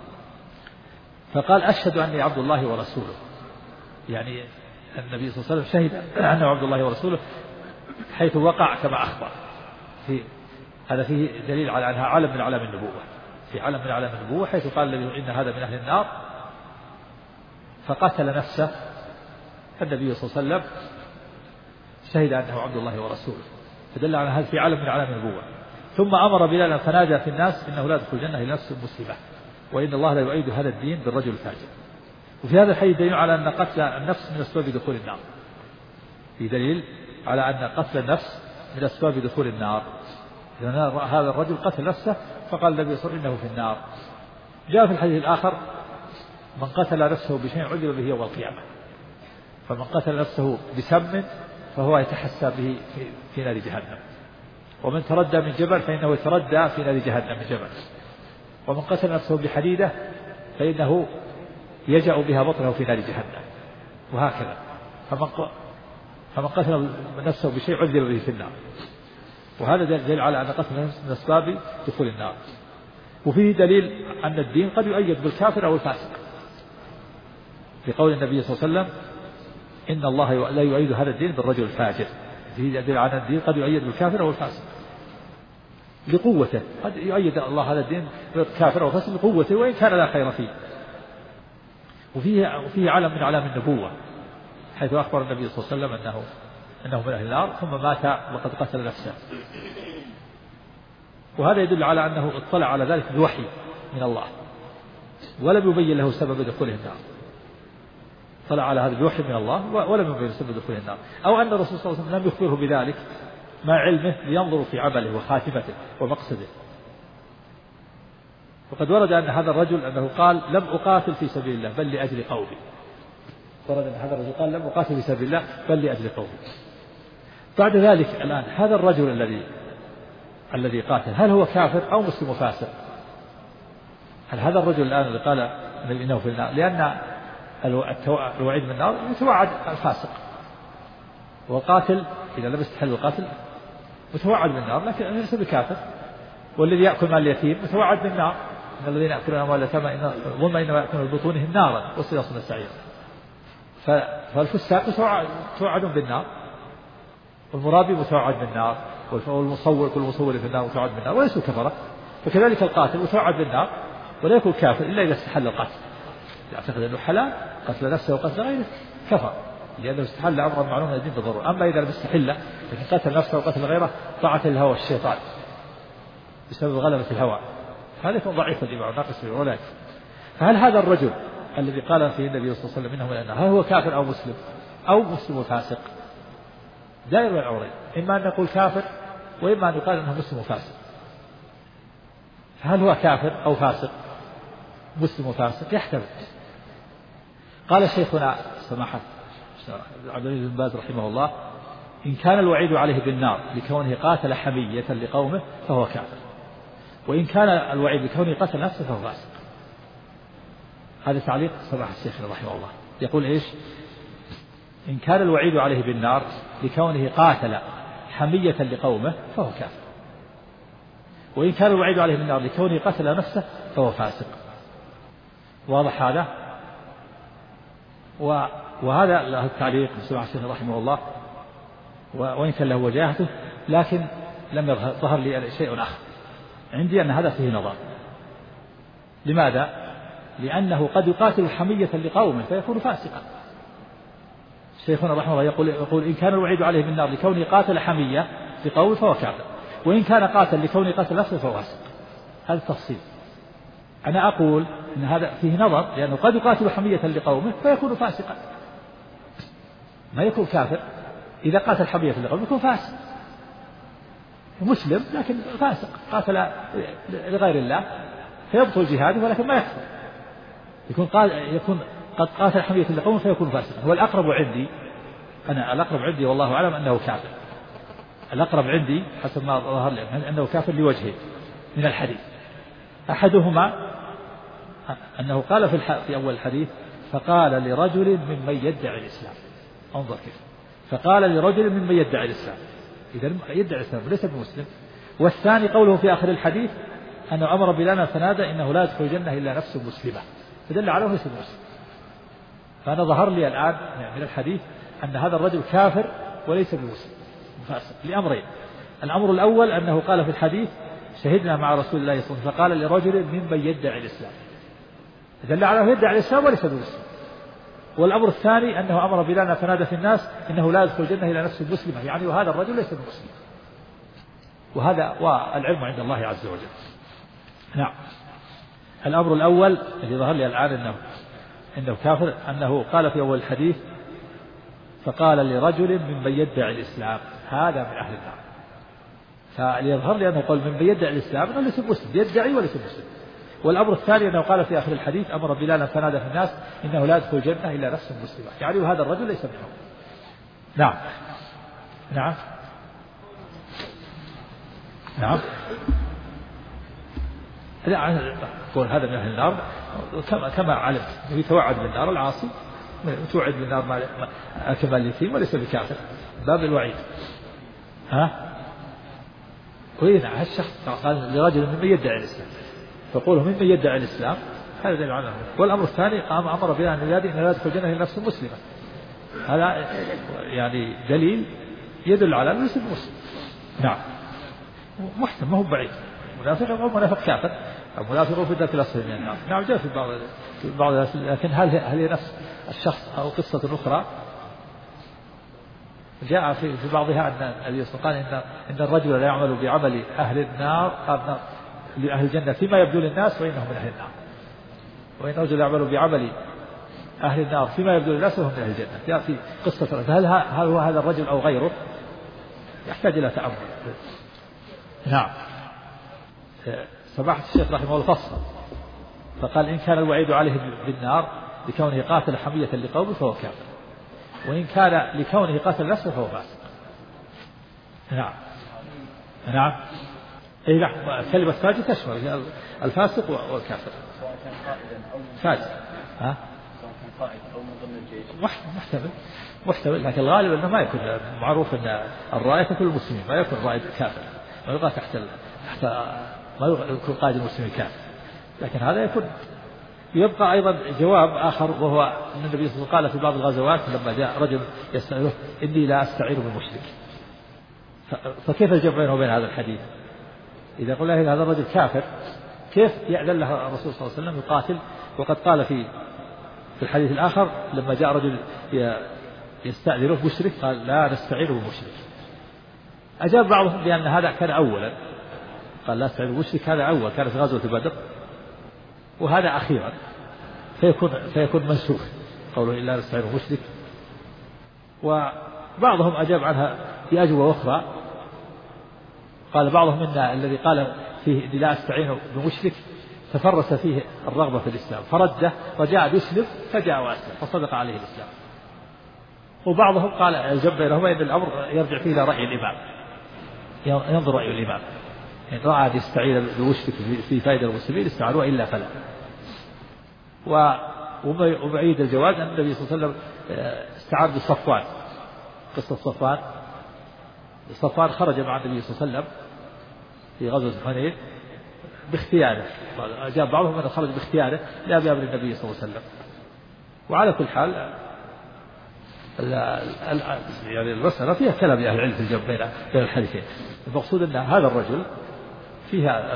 فقال أشهد أني عبد الله ورسوله، يعني النبي صلى الله عليه وسلم شهد أنه عبد الله ورسوله حيث وقع كما أخبر. هذا فيه دليل على أنها علم من علم النبوة، في علم من علم النبوة حيث قال النبي إن هذا من أهل النار فقتل نفسه. فالنبي صلى الله عليه وسلم شهد أنه عبد الله ورسوله، فدل على هذا في علم من علم النبوة. ثم أمر بلالا فنادى في الناس إنه لا يدخل الجنة إلا نفس مسلمة، وإن الله لا يؤيد هذا الدين بالرجل الفاجر. وفي هذا الحديث دليل على أن قتل النفس من أسباب دخول النار، في دليل على أن قتل النفس من أسباب دخول النار. هذا الرجل قتل نفسه فقال النبي صلى الله عليه وسلم إنه في النار. جاء في الحديث الآخر من قتل نفسه بشيء عذب به يوم القيامة، فمن قتل نفسه بسم فهو يتحسى به في نار جهنم، ومن تردى من جبل فإنه يتردى في نار جهنم من جبل، ومن قتل نفسه بحديدة فإنه يجأ بها بطنه في نار جهنم، وهكذا. فمن قتل نفسه بشيء عذب به في النار. وهذا دليل على أن قتل النفس من أسباب دخول النار. وفيه دليل أن الدين قد يؤيد بالكافر أو الفاسق، في قول النبي صلى الله عليه وسلم إن الله لا يؤيد هذا الدين بالرجل الفاجر. فيه دليل على أن الدين قد يؤيد بالكافر أو الفاسق لقوته، قد يؤيد الله هذا الدين بالكافر أو الفاسق لقوته وإن كان لا خير فيه. وفيه علم من علام النبوة حيث أخبر النبي صلى الله عليه وسلم أنه من أهل النار ثم مات وقد قتل نفسه. وهذا يدل على أنه اطلع على ذلك بوحي من الله ولم يبين له سبب دخوله النار، طلع على هذا بوحي من الله ولم يبين سبب دخوله النار، أو أن الرسول صلى الله عليه وسلم لم يخبره بذلك مع علمه لينظروا في عمله وخاتمته ومقصده. وقد ورد أن هذا الرجل أنه قال لم أقاتل في سبيل الله بل لأجل قومي، ورد أن هذا الرجل قال لم أقاتل في سبيل الله بل لأجل قومي. بعد ذلك الآن هذا الرجل الذي قاتل هل هو كافر أو مسلم فاسق؟ هل هذا الرجل الآن اللي قال إنه في النار، لأن الوعيد من النار يتوعد الفاسق، والقاتل إذا لم يستحل القاتل متوعد من النار لكن ليس بكافر. والذي يأكل مال اليتيم متوعد بالنار، إن الذين يأكلون أموال اليتامى ظلما إنما يأكلون بطونهم نارا وسيصلون السعير. فالفساق توعد بالنار، والمرابي متوعد بالنار، والمصور كل مصور في النار متوعد بالنار وليسوا كفرة. فكذلك القاتل متوعد بالنار ولا يكون كافر إلا إذا استحل القتل، يعتقد أنه حلال قتل نفسه وقتل غيره كفر، لأنه استحل أمرا معلوما من الدين بالضرورة. أما إذا لم يستحل لكن قتل نفسه وقتل غيره طاعة الهوى والشيطان بسبب غلبة الهوى، هذا يكون ضعيف الإيمان ناقص ولا يكفر. فهل هذا الرجل الذي قال فيه النبي صلى الله عليه وسلم إنه من النار هل هو كافر أو مسلم أو مسلم فاسق؟ دائر بين الأمرين، إما أن نقول كافر وإما أن يقال أنه مسلم فاسق. فهل هو كافر أو فاسق مسلم فاسق؟ يحتمل. قال شيخنا سماحة عبد العزيز بن باز رحمه الله: إن كان الوعيد عليه بالنار لكونه قاتل حمية لقومه فهو كافر، وإن كان الوعيد لكونه قتل نفسه فهو فاسق. هذا تعليق سماحة الشيخ رحمه الله، يقول إيش؟ إن كان الوعيد عليه بالنار لكونه قاتل حمية لقومه فهو كافر، وإن كان الوعيد عليه بالنار لكونه قتل نفسه فهو فاسق. واضح هذا؟ وهذا له التعليق سماحة الشيخ رحمه الله، وإن كان له وجاهته، لكن لم يظهر لي شيء آخر عندي أن هذا فيه نظر. لماذا؟ لأنه قد يقاتل حمية لقومه فيكون فاسقا. شيخنا رحمه الله يقول إن كان الوعيد عليه بالنار لكونه قاتل حمية لقومه فهو كافر، وإن كان قاتل لكونه قتل نفسه فهو فاسق. هذا التفصيل. أنا أقول إن هذا فيه نظر، لأنه قد يقاتل حمية لقومه فيكون فاسقا، ما يكون كافر. إذا قاتل حمية لقومه يكون فاسق، مسلم لكن فاسق، قاتل لغير الله فيبطل جهاده ولكن ما يكفر، يكون قد قاتل حمية لقومه فيكون فاسقا. هو الأقرب عندي، أنا الأقرب عندي والله أعلم أنه كافر. الأقرب عندي حسب ما ظهر لي أنه كافر لوجهين من الحديث. أحدهما أنه قال في أول الحديث: فقال لرجل ممن يدعي الإسلام. انظر كيف، فقال لرجل ممن يدعي الإسلام، إذا يدعي الإسلام ليس بمسلم. والثاني قوله في آخر الحديث أنه أمر بلالا فنادى إنه لا يدخل الجنة إلا نفس مسلمة، فدل على ليس بمسلم. فأنا ظهر لي الآن من الحديث أن هذا الرجل كافر وليس بمسلم، فاسق، لأمرين. الأمر الأول أنه قال في الحديث: شهدنا مع رسول الله صلى الله عليه وسلم، فقال لرجل ممن يدعي الإسلام، دل على أنه يدعي الإسلام وليس بمسلم. والأمر الثاني أنه أمر بلالا فنادى في الناس إنه لا يدخل الجنة إلا نفس مسلمة، يعني وهذا الرجل ليس بمسلم. وهذا والعلم عند الله عز وجل. نعم. الأمر الأول الذي ظهر لي الآن إنه كافر، أنه قال في أول الحديث: فقال لرجل ممن يدعي الإسلام، هذا من أهل النار. فليظهر لي أنه قال ممن يدعي الإسلام أنه ليس مسلم، يدعي وليس مسلم. والأمر الثاني أنه قال في آخر الحديث: أمر بلالا فنادى في الناس إنه لا يدخل الجنة إلا نفس مسلمة، يعني وهذا الرجل ليس منهم. نعم. نعم. نعم. لا يقول هذا من أهل النار كما علمت، يتوعد بالنار العاصي، يتوعد بالنار كما اليتيم وليس بكافر، باب الوعيد. وين هالشخص قال لرجل ممن يدعي الإسلام، فقوله ممن يدعي الإسلام هذا دليل على. والأمر الثاني قام أمر بلا أن ينادي إن لا يدخل الجنة إلا نفس مسلمة، هذا يعني دليل يدل على أنه ليس مسلم. نعم. محتمل، ما هو بعيد، منافق أو منافق كافر، المنافق في ذات الأصل من النار. نعم جاء في بعض لكن هل هي نفس الشخص أو قصة أخرى؟ جاء في بعضها أن النبي صلى الله عليه وسلم قال إن الرجل لا يعمل بعمل أهل النار لأهل الجنة فيما يبدو للناس وإنه من أهل النار، وإن الرجل يعمل بعمل أهل النار فيما يبدو للناس وهم من أهل الجنة. جاء في قصة، هل هو هذا الرجل أو غيره؟ يحتاج إلى تأمل. نعم. سماحة الشيخ رحمه الله فصل فقال: إن كان الوعيد عليه بالنار لكونه قاتل حمية لقومه فهو كافر، وإن كان لكونه قاتل نفسه فهو فاسق. نعم. نعم. أي لا، كلمة فاجر تشمل الفاسق والكافر. فاجر محتمل، لكن الغالب أنه ما يكون معروف أن الراية تكون المسلمين، ما يكون الراية كافر، ما يبقى تحت ما يكون قائد المسلمين كافر. لكن هذا يبقى أيضا جواب آخر، وهو أن النبي صلى الله عليه وسلم قال في بعض الغزوات لما جاء رجل يسأله: إني لا أستعين بالمشرك. فكيف الجمع بينه وبين هذا الحديث؟ إذا قلنا هذا الرجل كافر، كيف يأذن له الرسول صلى الله عليه وسلم يقاتل؟ وقد قال في الحديث الآخر لما جاء رجل يستأذنه مشرك قال: لا نستعين بالمشرك. أجاب بعضهم بأن هذا كان أولا، قال لا نستعين بالمشرك هذا أول، كان في غزوة بدر، وهذا أخيرا، فيكون منسوخ قوله لا نستعين بالمشرك. وبعضهم أجاب عنها بأجوبة أخرى، قال بعضهم إن الذي قال فيه لا أستعين بمشرك تفرس فيه الرغبة في الإسلام فرده وجاء بيسلم، فجاء وأسلم فصدق عليه الإسلام. وبعضهم قال الجمع بينهما إن الأمر يرجع فيه إلى رأي الإمام، ينظر رأي الإمام، إن رأى أن يستعين بوشك في فائدة المسلمين استعانوا إلا فلا. وبعيد الجواز أن النبي صلى الله عليه وسلم استعان بصفوان، قصة صفوان خرج مع النبي صلى الله عليه وسلم في غزوة حنين باختياره، جاء بعضهم من خرج باختياره لا بأمر النبي صلى الله عليه وسلم. وعلى كل حال يعني المسألة فيها كلام أهل العلم في الجمع بين الحديثين. المقصود أن هذا الرجل فيها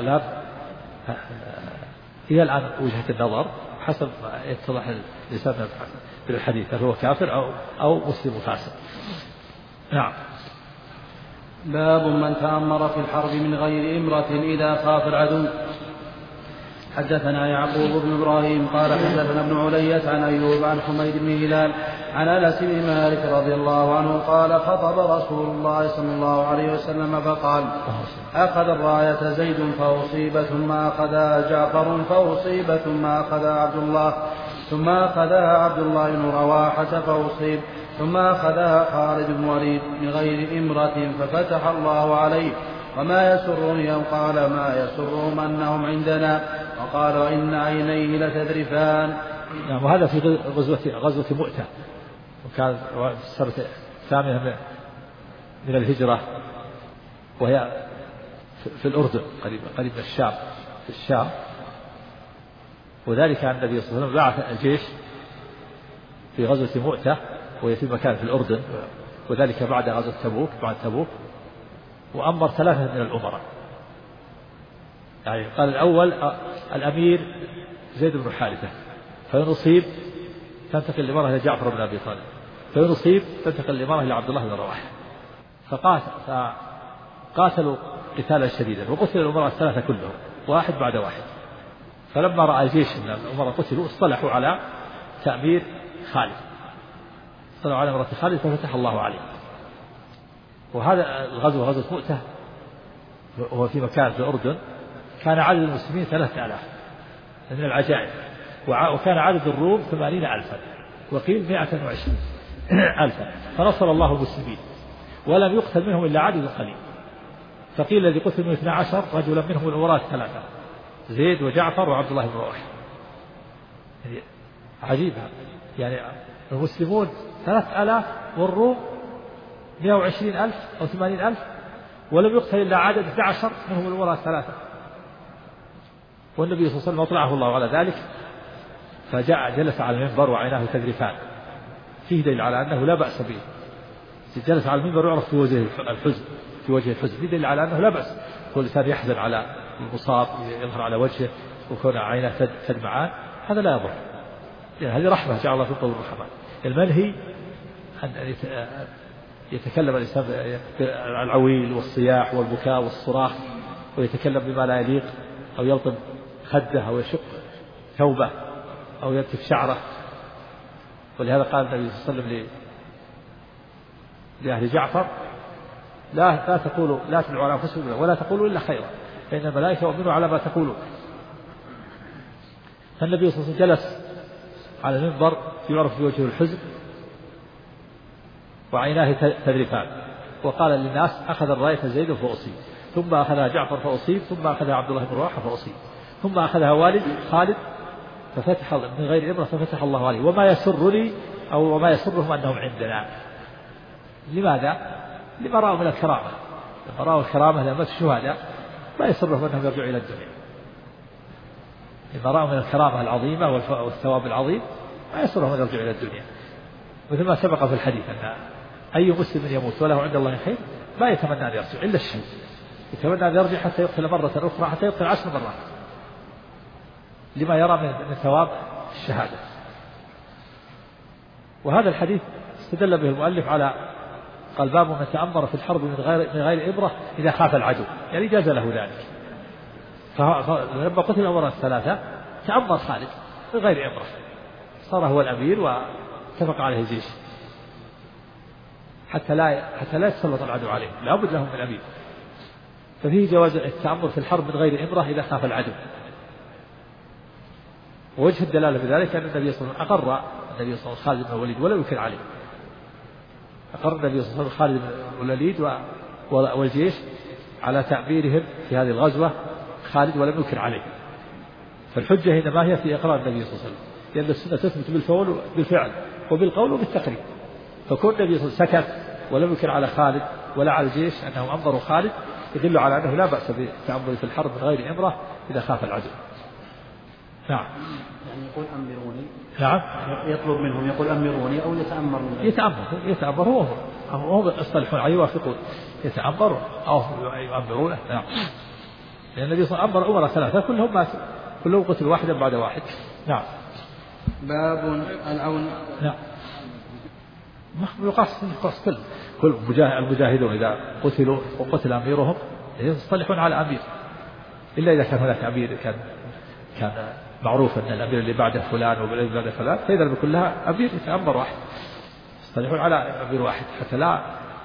الآن وجهة النظر حسب ما يتضح الإنسان من الحديث، هل هو كافر أو مسلم فاسق. نعم. باب من تأمر في الحرب من غير إمرة إذا خاف العدو. حدثنا يعقوب بن إبراهيم قال حدثنا ابن علية عن أيوب عن حميد بن هلال عن أنس بن مالك رضي الله عنه قال خطب رسول الله صلى الله عليه وسلم فقال أخذ الراية زيد فأصيب، ثم أخذها جعفر فأصيب، ثم أخذها عبد الله بن رواحة فأصيب، ثم أخذها خالد بن وليد من غير إمرة ففتح الله عليه. وما يسرني أو قال ما يسرهم أنهم عندنا، وقال وإن عينيه لتذرفان. نعم. وهذا في غزوة مؤتة، وكان في السنة الثامنة من الهجرة، وهي في الأردن قريب في الشام. وذلك أن النبي صلى الله عليه وسلم بعث الجيش في غزوة مؤتة وهي في مكان في الأردن، وذلك بعد غزوة تبوك، وأمر 3 من الأمراء. يعني قال الأول الأمير زيد بن حارثة، فإن أصيب تنتقل الإمارة إلى جعفر بن أبي طالب، فإن أصيب تنتقل الإمارة إلى عبد الله بن رواحة. فقاتلوا قتالا شديدا، وقتل الأمراء 3 كلهم واحد بعد واحد. فلما رأى الجيش أن الأمراء قتلوا اصطلحوا على تأمير خالد، اصطلحوا على امرأة خالد ففتح الله عليه. وهذا غزوة مؤتة وهو في مكان في الأردن، كان عدد المسلمين 3000 من العجائب، وكان عدد الروم 80,000 وقيل 120,000. فنصر الله المسلمين ولم يقتل منهم إلا عدد قليل. فقيل الذي قتل منه 12 رجلا منهم الأمراء 3 زيد وجعفر وعبد الله بن رواحة. عجيب، يعني المسلمون 3000 والروم 120,000 أو 80,000، ولم يقتل إلا عدد 12 منهم الأمراء 3. والنبي صلى الله عليه وسلم أطلعه الله على ذلك، فجاء جلس على المنبر وعيناه تذرفان، فيه دليل على أنه لا بأس به. جلس على المنبر يعرف في وجه الحزن، فيه دليل على أنه لا بأس كل إنسان يحزن على المصاب يظهر على وجهه وكون عيناه تدمعان، هذا لا يضر، يعني هذه رحمة جعل الله في قلوب الرحمن. المنهي أن يتكلم الإنسان العويل والصياح والبكاء والصراخ، ويتكلم بما لا يليق، أو يلطم خده، أو يشق ثوبه، أو ينتف شعره. ولهذا قال النبي صلى الله عليه وسلم لأهل جعفر لا تقولوا، لا تدعوا على أنفسكم ولا تقولوا إلا خيرا، فإن الملائكة يؤمنون على ما تقولون. فالنبي صلى الله عليه وسلم جلس على المنبر يعرف في وجهه الحزن وعيناه تذرفان، وقال للناس أخذ الراية زيد فأصيب، ثم أخذها جعفر فأصيب، ثم أخذها عبد الله بن رواحة فأصيب، ثم أخذها والد خالد ففتح من غير إمرة ففتح الله عليه. وما يسرني أو وما يسرهم أنهم عندنا. لماذا؟ لما رأوا من الكرامة، لما رأوا الكرامة لما الشهداء ما يسرهم أنهم يرجعوا إلى الدنيا. لما رأوا من الكرامة العظيمة والثواب العظيم ما يسرهم أن يرجعوا إلى الدنيا. مثل ما سبق في الحديث أن أي مسلم يموت وله عند الله خير ما يتمنى أن يرجع إلا الشهيد، يتمنى أن يرجع حتى يقتل مرة أخرى، حتى يقتل 10 مرات، لما يرى من ثواب الشهادة. وهذا الحديث استدل به المؤلف على قال باب من تأمر في الحرب من غير إبرة إذا خاف العدو، يعني جاز له ذلك. فلما قتل الأمراء 3 تأمر خالد من غير إبرة، صار هو الأمير واتفق عليه الجيش حتى لا يتسلط العدو عليه، لا بد لهم من أمير. ففيه جواز التأمر في الحرب من غير إبرة إذا خاف العدو. ووجه الدلالة بذلك أن النبي صلى الله عليه وسلم أقر النبي صلى الله عليه وسلم خالد بن الوليد ولم ينكر عليه، أقر النبي صلى الله عليه وسلم خالد بن الوليد والجيش على تعبيرهم في هذه الغزوة خالد ولم ينكر عليه. فالحجة إنما هي في إقرار النبي صلى الله عليه وسلم، لأن السنة تثبت بالفعل وبالقول وبالتقرير. فكون النبي صلى الله عليه وسلم سكت ولم ينكر على خالد ولا على الجيش أنهم أنظروا خالد يدل على أنه لا بأس بالتأمل في الحرب من غير إمرة إذا خاف العدو. نعم. يعني يقول أمروني. نعم. يطلب منهم يقول أمروني أو يتأمر هو يصطلحون عليه يوافقون يتأمر أو يؤمرونه. نعم. لأن النبي صلى الله عليه وسلم أمر ثلاثة كلهم ماتوا كلهم قتلوا واحدا بعد واحد. نعم. باب العون. نعم. يقص كل المجاهدون إذا قتلوا وقتل أميرهم يصطلحون على أمير، إلا إذا كان هناك أمير كان معروف أن الأمير اللي بعده فلان والذي بعده فلان، فإذا بكلها أمير يتأمر واحد يصطلحون على أمير واحد حتى لا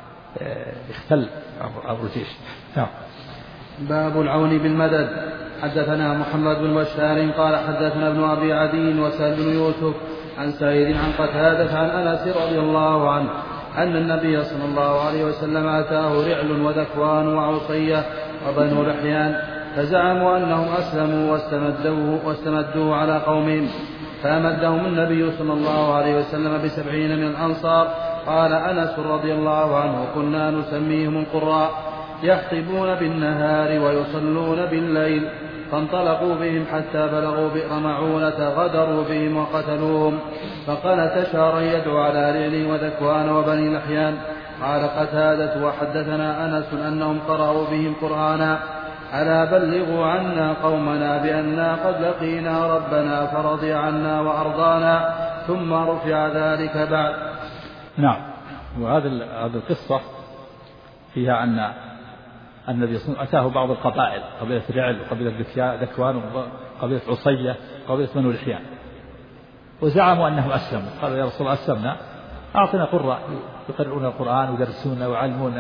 يختل أمر الجيش. نعم. باب العون بالمدد. حدثنا محمد بن بشار قال حدثنا ابن أبي عدي وسهل بن يوسف عن سعيد عن قتادة عن أنس رضي الله عنه أن النبي صلى الله عليه وسلم أتاه رعل وذكوان وعصية وبنو لحيان فزعموا أنهم أسلموا واستمدوا على قومهم، فأمدهم النبي صلى الله عليه وسلم ب70 من الأنصار. قال أنس رضي الله عنه كنا نسميهم القراء، يخطبون بالنهار ويصلون بالليل، فانطلقوا بهم حتى بلغوا بئر معونة غدروا بهم وقتلوهم، فقنت شهرا يدعو على رعل وذكوان وبني لحيان. قال قتادة وحدثنا أنس أنهم قرأوا بهم قرآنا ألا بلغوا عنا قومنا بأننا قد لقينا ربنا فرضي عنا وأرضانا، ثم رفع ذلك بعد. نعم. وهذه القصة فيها أن النبي صلى الله عليه وسلم أتاه بعض القبائل، قبيلة رعل وقبيلة ذكوان وقبيلة عصية وقبيلة بنو لحيان، وزعموا أنهم أسلموا. قالوا يا رسول الله أسلمنا، أعطنا قراء يقرؤون القرآن ويدرسونه ويعلمونه،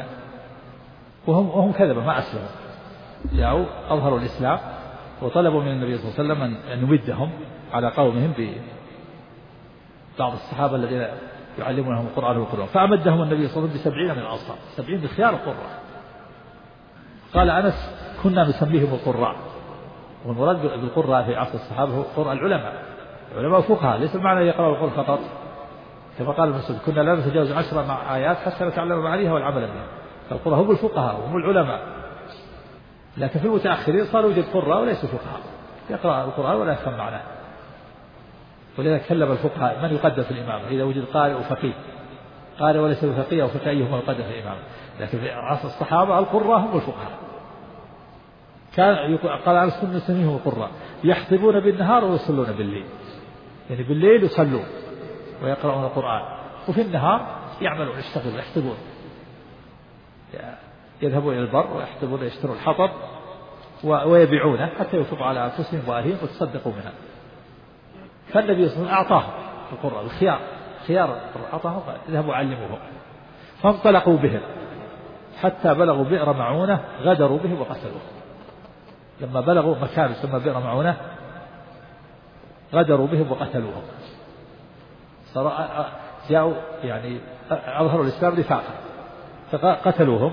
وهم كذبوا ما أسلموا. جاءوا أظهروا الإسلام وطلبوا من النبي صلى الله عليه وسلم أن يمدهم على قومهم ببعض الصحابة الذين يعلمونهم القرآن والقرآن، فأمدهم النبي صلى الله عليه وسلم ب70 من الأنصار، 70 بخيار القراء. قال أنس كنا نسميهم القراء، والمراد بالقراء في عصر الصحابة هو قراء العلماء وفقهاء، ليس المعنى يقرأوا القرآن فقط، كما قال المسلم كنا لا نتجاوز 10 آيات حتى نتعلم معانيها والعمل بها. فالقراء هم الفقهاء وهم العلماء، لكن في المتأخرين صار يوجد قراء وليسوا فقهاء، يقرأ القرآن ولا يفهم معناه. ولذلك كلم الفقهاء من يقدم في الإمامة إذا وجد قارئ وفقيه، قارئ وليس بفقيه أو فقيه أيهما يقدم في الإمامة. لكن في عصر الصحابة القراء هم الفقهاء. قال على السنة نسميهم القراء، يحطبون بالنهار ويصلون بالليل، يعني بالليل يصلون ويقرؤون القرآن، وفي النهار يعملون يشتغلون يحطبون، يذهبون إلى البر ويحطبون يشترون الحطب ويبيعونه حتى يفضوا على أنفسهم وأهليهم وتصدقوا منها. فالنبي صلى الله عليه وسلم أعطاهم القراء خيار القراء، أعطاهم يذهبوا يعلموهم، فانطلقوا بهم حتى بلغوا بئر معونة غدروا بهم وقتلوهم. لما بلغوا مكان يسمى بئر معونة غدروا بهم وقتلوهم، جاءوا يعني أظهروا الإسلام نفاقا فقتلوهم.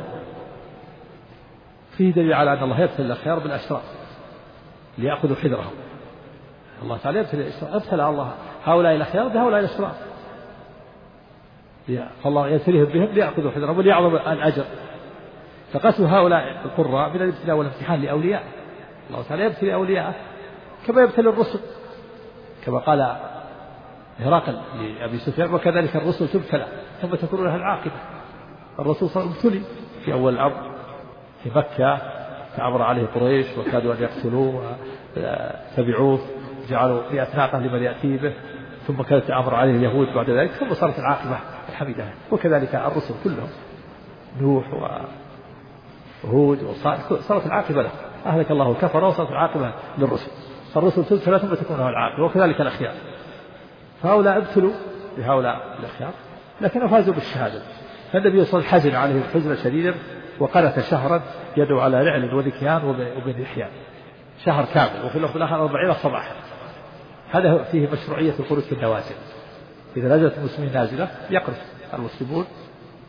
فيه دليل على أن الله يبتلي الأخيار بالأشرار ليأخذوا حذرهم. الله تعالى ابتلى الله هؤلاء الأخيار بهؤلاء الأشرار، فالله يبتليهم بهم ليأخذوا حذرهم وليعظم الأجر. فقتل هؤلاء القراء من الابتلاء والامتحان لأولياء الله تعالى، يبتلي أولياءه كما يبتلي الرسل، كما قال هرقل لأبي سفيان وكذلك الرسل تبتلى ثم تكون لها العاقبة. الرسول صلى الله عليه وسلم ابتلي في أول الأمر في مكة، تعبر عليه قريش وكادوا أن يقتلوه تبعوه جعلوا في أثناقه لمن يأتي به، ثم كانت تعبر عليه اليهود بعد ذلك، ثم صارت العاقبة الحميدة. وكذلك الرسل كلهم نوح وهود صارت العاقبة له، أهلك الله الكفر وصارت العاقبة للرسل. فالرسل تبتلى ثم تكون له العاقبة، وكذلك الأخيار. فهؤلاء ابتلوا بهؤلاء الأخيار لكن فازوا بالشهادة. فالنبي صلى الله عليه وسلم حزن عليه حزنا شديدا وقنت شهرا يدعو على رعل وذكيان وبن لحيان، شهر كامل، وفي اللفظ الآخر 40 صباحا. هذا فيه مشروعية الخروج في النوازل، إذا نزلت المسلمين نازلة يقرف المسلمون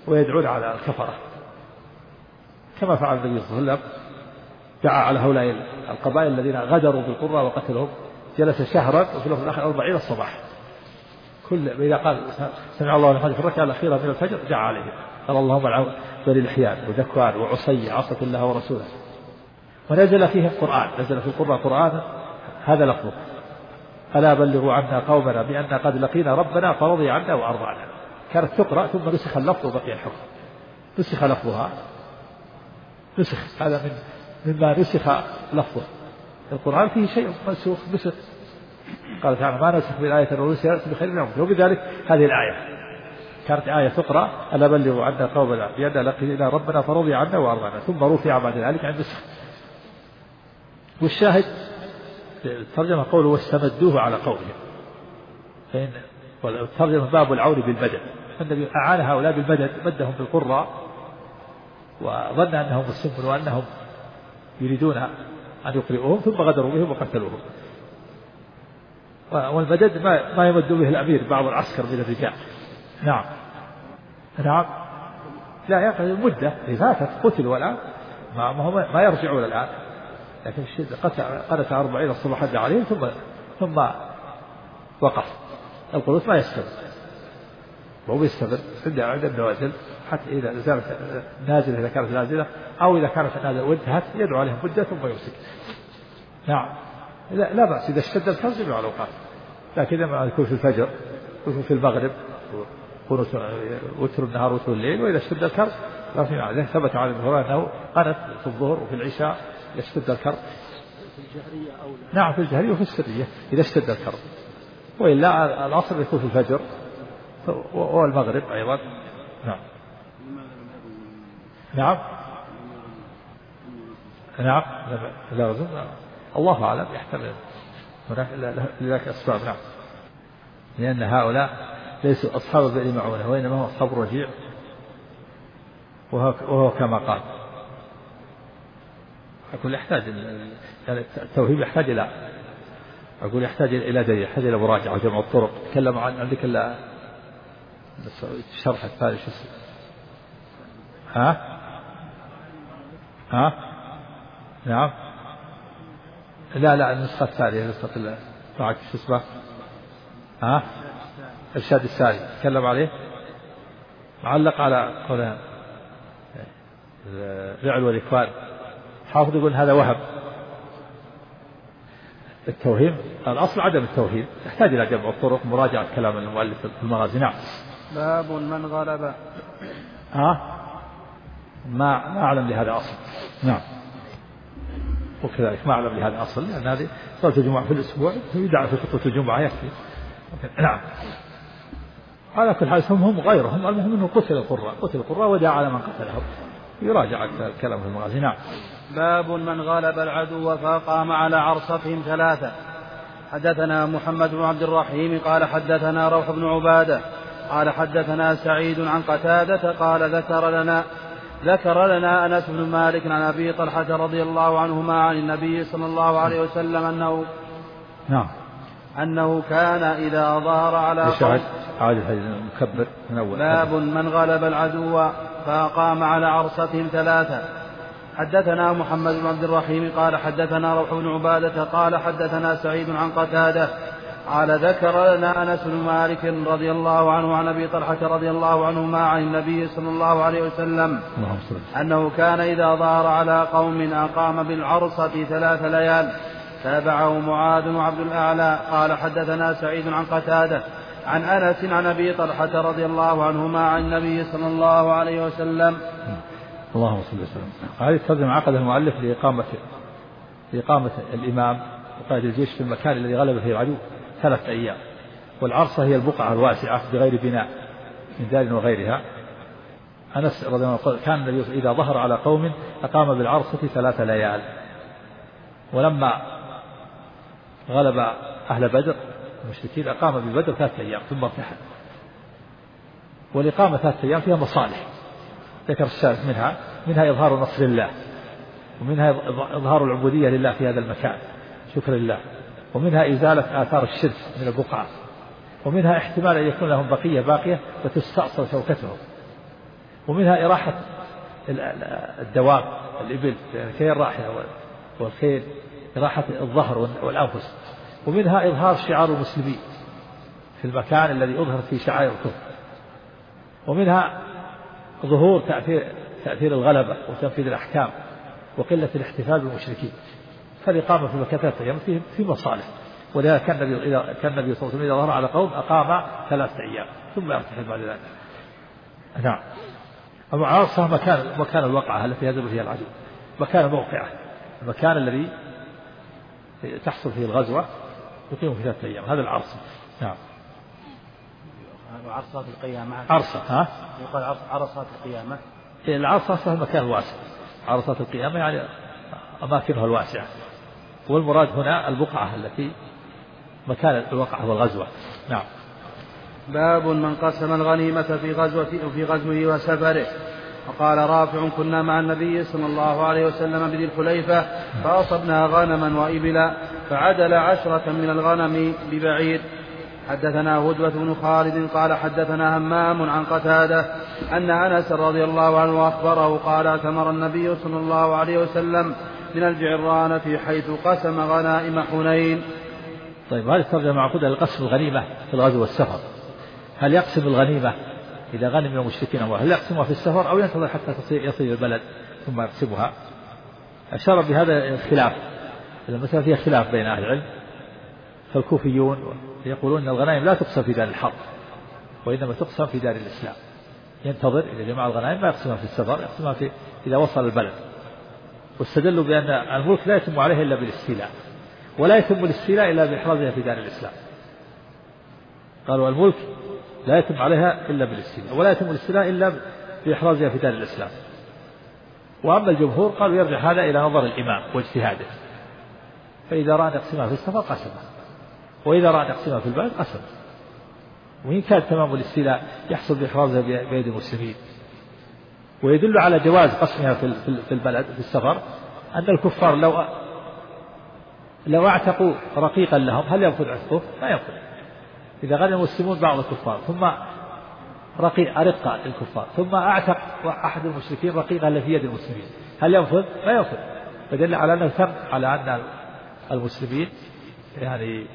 ويدعون على الكفرة، كما فعل النبي صلى الله عليه وسلم، دعا على هؤلاء القبائل الذين غدروا بالقرى وقتلهم، جلس شهرا وفي الوقت الآخر 40 الصباح، كل إذا قال سمع الله لمن حمده في الركعة الأخيرة من الفجر دعا عليه، قال اللهم العون بني الحيان وذكوان وعصي عصت الله ورسوله. ونزل فيه القرآن، نزل في القرآن قرآن هذا لفظه: ألا بلغوا عنا قومنا بأن قد لقينا ربنا فرضي عنا وأرضعنا. كانت تقرأ ثم نسخ اللفظ وبقي الحكم، نسخ لفظها، نسخ، هذا مما نسخ لفظه. القرآن فيه شيء منسوخ نسخ، قال تعالى: ما نسخ من آية أو ننسها نأتي بخير منها. وبذلك هذه الآية كانت آية تقرأ: ألا بلغوا عنا قومنا بأن لقينا ربنا فرضي عنا وأرضعنا، ثم رفع بعد ذلك عن نسخ. والشاهد الترجمة قوله: واستمدوه على قومهم، فإن والترجمة باب العون بالبدن، فالنبي أعان هؤلاء بالبدن، مدهم بالقرى، وظن أنهم السم وأنهم يريدون أن يقرئوهم، ثم غدروا بهم وقتلوهم. والمدد ما يمد به الأمير بعض العسكر من الرجال. نعم نعم، لا يقع مدة فاتت، قتلوا الآن، ما يرجعون الآن، لكن قنت 40 الصبح حد عليهم ثم وقف. القنوت ما يستمر، وهو يستمر عند النوازل، حتى إذا زالت نازلة إذا كانت نازلة، أو إذا كانت نازلة وانتهت يدعو عليهم مدة ثم يمسك. نعم، لا بأس إذا اشتد الكرب جميع الأوقات، لكن لما يكون في الفجر، يكون في المغرب، وتر النهار وتر الليل، وإذا اشتد الكرب لا في معنى. ثبت عن ابن هريرة أنه قنت في الظهر وفي العشاء يشتد الكرب. نعم، في الجهرية وفي السرية إذا اشتد الكرب، وإلا العصر يكون في الفجر والمغرب أيضا. نعم نعم نعم، لا أظن، الله أعلم، يحتمل هناك لذلك أسباب. نعم، لأن هؤلاء ليسوا أصحاب البئر معونة، وإنما هم أصحاب الرجيع، وهو كما قال. أقول يحتاج، يعني التوهيم يحتاج إلى دليل، يحتاج إلى مراجعة وجمع الطرق. تكلم عن عندك الشرح الثاني شو اسمه؟ نعم، لا النسخة الثانية، نسخة معك شو اسمه؟ الشاد الثاني تكلم عليه، معلق على قولها الرعل والإكوان. حافظ يقول هذا وهم. التوهيم الأصل عدم التوهيم، يحتاج إلى جمع الطرق، مراجعة كلام المؤلف في المغازي. نعم. باب من غلب. ما أعلم لهذا أصل. نعم، وكذلك ما أعلم لهذا أصل، لأن هذه صلاة الجمعة في الأسبوع يدعى في خطبة الجمعة يكفي. نعم، على كل حال هم غيرهم، المهم أنه قتل القراء ودعا على من قتلهم، يراجع الكلام في المغازي. نعم. باب من غلب العدو فقام على عرصتهم 3. حدثنا محمد بن عبد الرحيم قال حدثنا روح بن عبادة قال حدثنا سعيد عن قتادة قال ذكر لنا أنس بن مالك عن أبي طلحة رضي الله عنهما عن النبي صلى الله عليه وسلم أنه كان إذا ظهر على مكبر من أول. باب من غلب العدو فقام على عرصتهم 3. حدثنا محمد بن عبد الرحيم قال حدثنا روح بن عبادة قال حدثنا سعيد عن قتادة قال ذكر لنا أنس بن مالك رضي الله عنه عن أبي طلحة رضي الله عنهما عن النبي صلى الله عليه وسلم أنه كان إذا ظهر على قوم أقام بالعرصة 3 ليال. تابعه معاذ وعبد الأعلى قال حدثنا سعيد عن قتادة عن أنس عن أبي طلحة رضي الله عنهما عن النبي صلى الله عليه وسلم. اللهم صل وسلم. هذه الترجمة عقد المؤلف لإقامة الإمام وقائد الجيش في المكان الذي غلب فيه العدو 3 أيام. والعرصة هي البقعة الواسعة بغير بناء من دار وغيرها. أنس رضي الله عنه كان النبي إذا ظهر على قوم أقام بالعرصة 3 ليال. ولما غلب أهل بدر المشركين أقام ببدر 3 أيام ثم ارتحل. والإقامة 3 أيام فيها مصالح ذكر الشارح منها إظهار نصر الله، ومنها إظهار العبودية لله في هذا المكان شكر لله، ومنها إزالة آثار الشرك من البقعة، ومنها احتمال أن يكون لهم بقية باقية وتستأصل شوكتهم. ومنها إراحة الدواب الإبل كالراحلة والخيل، إراحة الظهر والأنفس. ومنها إظهار شعار المسلمين في المكان الذي أظهر فيه شعائر الكفر. ومنها ظهور تأثير الغلبة وتنفيذ الأحكام وقلة الاحتفال بالمشركين. فالإقامة في مكة 3 أيام في مصالح، ولذلك كان النبي صلى الله عليه وسلم إذا ظهر على قوم أقام 3 أيام ثم يرتحل بعد ذلك. نعم. أما عرصة مكان الوقعة التي يهزم فيها العدو، مكان موقعه، المكان الذي تحصل فيه الغزوة يقيم في 3 أيام، هذا العرصة. نعم. عرصات القيامة. عرصة يقال عرصات القيامة. العرصة المكان الواسع، عرصات القيامة يعني أماكنها الواسعة، والمراد هنا البقعة التي مكان الوقعة والغزوة. نعم. باب من قسم الغنيمة في غزوه وسفره. وقال رافع: كنا مع النبي صلى الله عليه وسلم بذي الحليفة فأصبنا غنما وإبلا فعدل 10 من الغنم ببعير. حدثنا هدوة بن خالد قال حدثنا همام عن قتادة أن أنس رضي الله عنه أخبره قال: أتمر النبي صلى الله عليه وسلم من الجعران في حيث قسم غنائم حنين. طيب، هذه الترجمة معقودة لقسم الغنيمة في الغزو والسفر. هل يقسم الغنيمة إذا غنم من المشركين أموال، هل يقسمها في السفر أو ينتظر حتى يصل البلد ثم يقسمها؟ أشار بهذا الخلاف، إذا مثلا فيها خلاف بين أهل العلم، فالكوفيون يقولون أن الغنائم لا تقسم في دار الحرب وإنما تقسم في دار الإسلام، ينتظر إذا جمع الغنائم ما يقسمها في السفر، يقسمها إذا وصل البلد. واستدلوا بأن الملك لا يتم عليه إلا بالاستيلاء، ولا يتم الاستيلاء إلا بإحرازها في دار الإسلام. قالوا الملك لا يتم عليها إلا بالاستيلاء، ولا يتم الاستيلاء إلا بإحرازها في دار الإسلام. وأما الجمهور قالوا يرجع هذا إلى نظر الإمام واجتهاده، فإذا رأى أن يقسمها في السفر قسمها، وإذا رأى أن يقسمها في البلد قسم. وإن كان تمام الاستيلاء يحصل بإحرازها بيد المسلمين. ويدل على جواز قسمها في البلد في السفر أن الكفار لو اعتقوا رقيقا لهم هل ينفذ عتقه؟ لا ينفذ. إذا غنم المسلمون بعض الكفار ثم أرقى الكفار ثم أعتق أحد المشركين رقيقا الذي في يد المسلمين، هل ينفذ؟ لا ينفذ. فدل على أنه تم على أن المسلمين يعني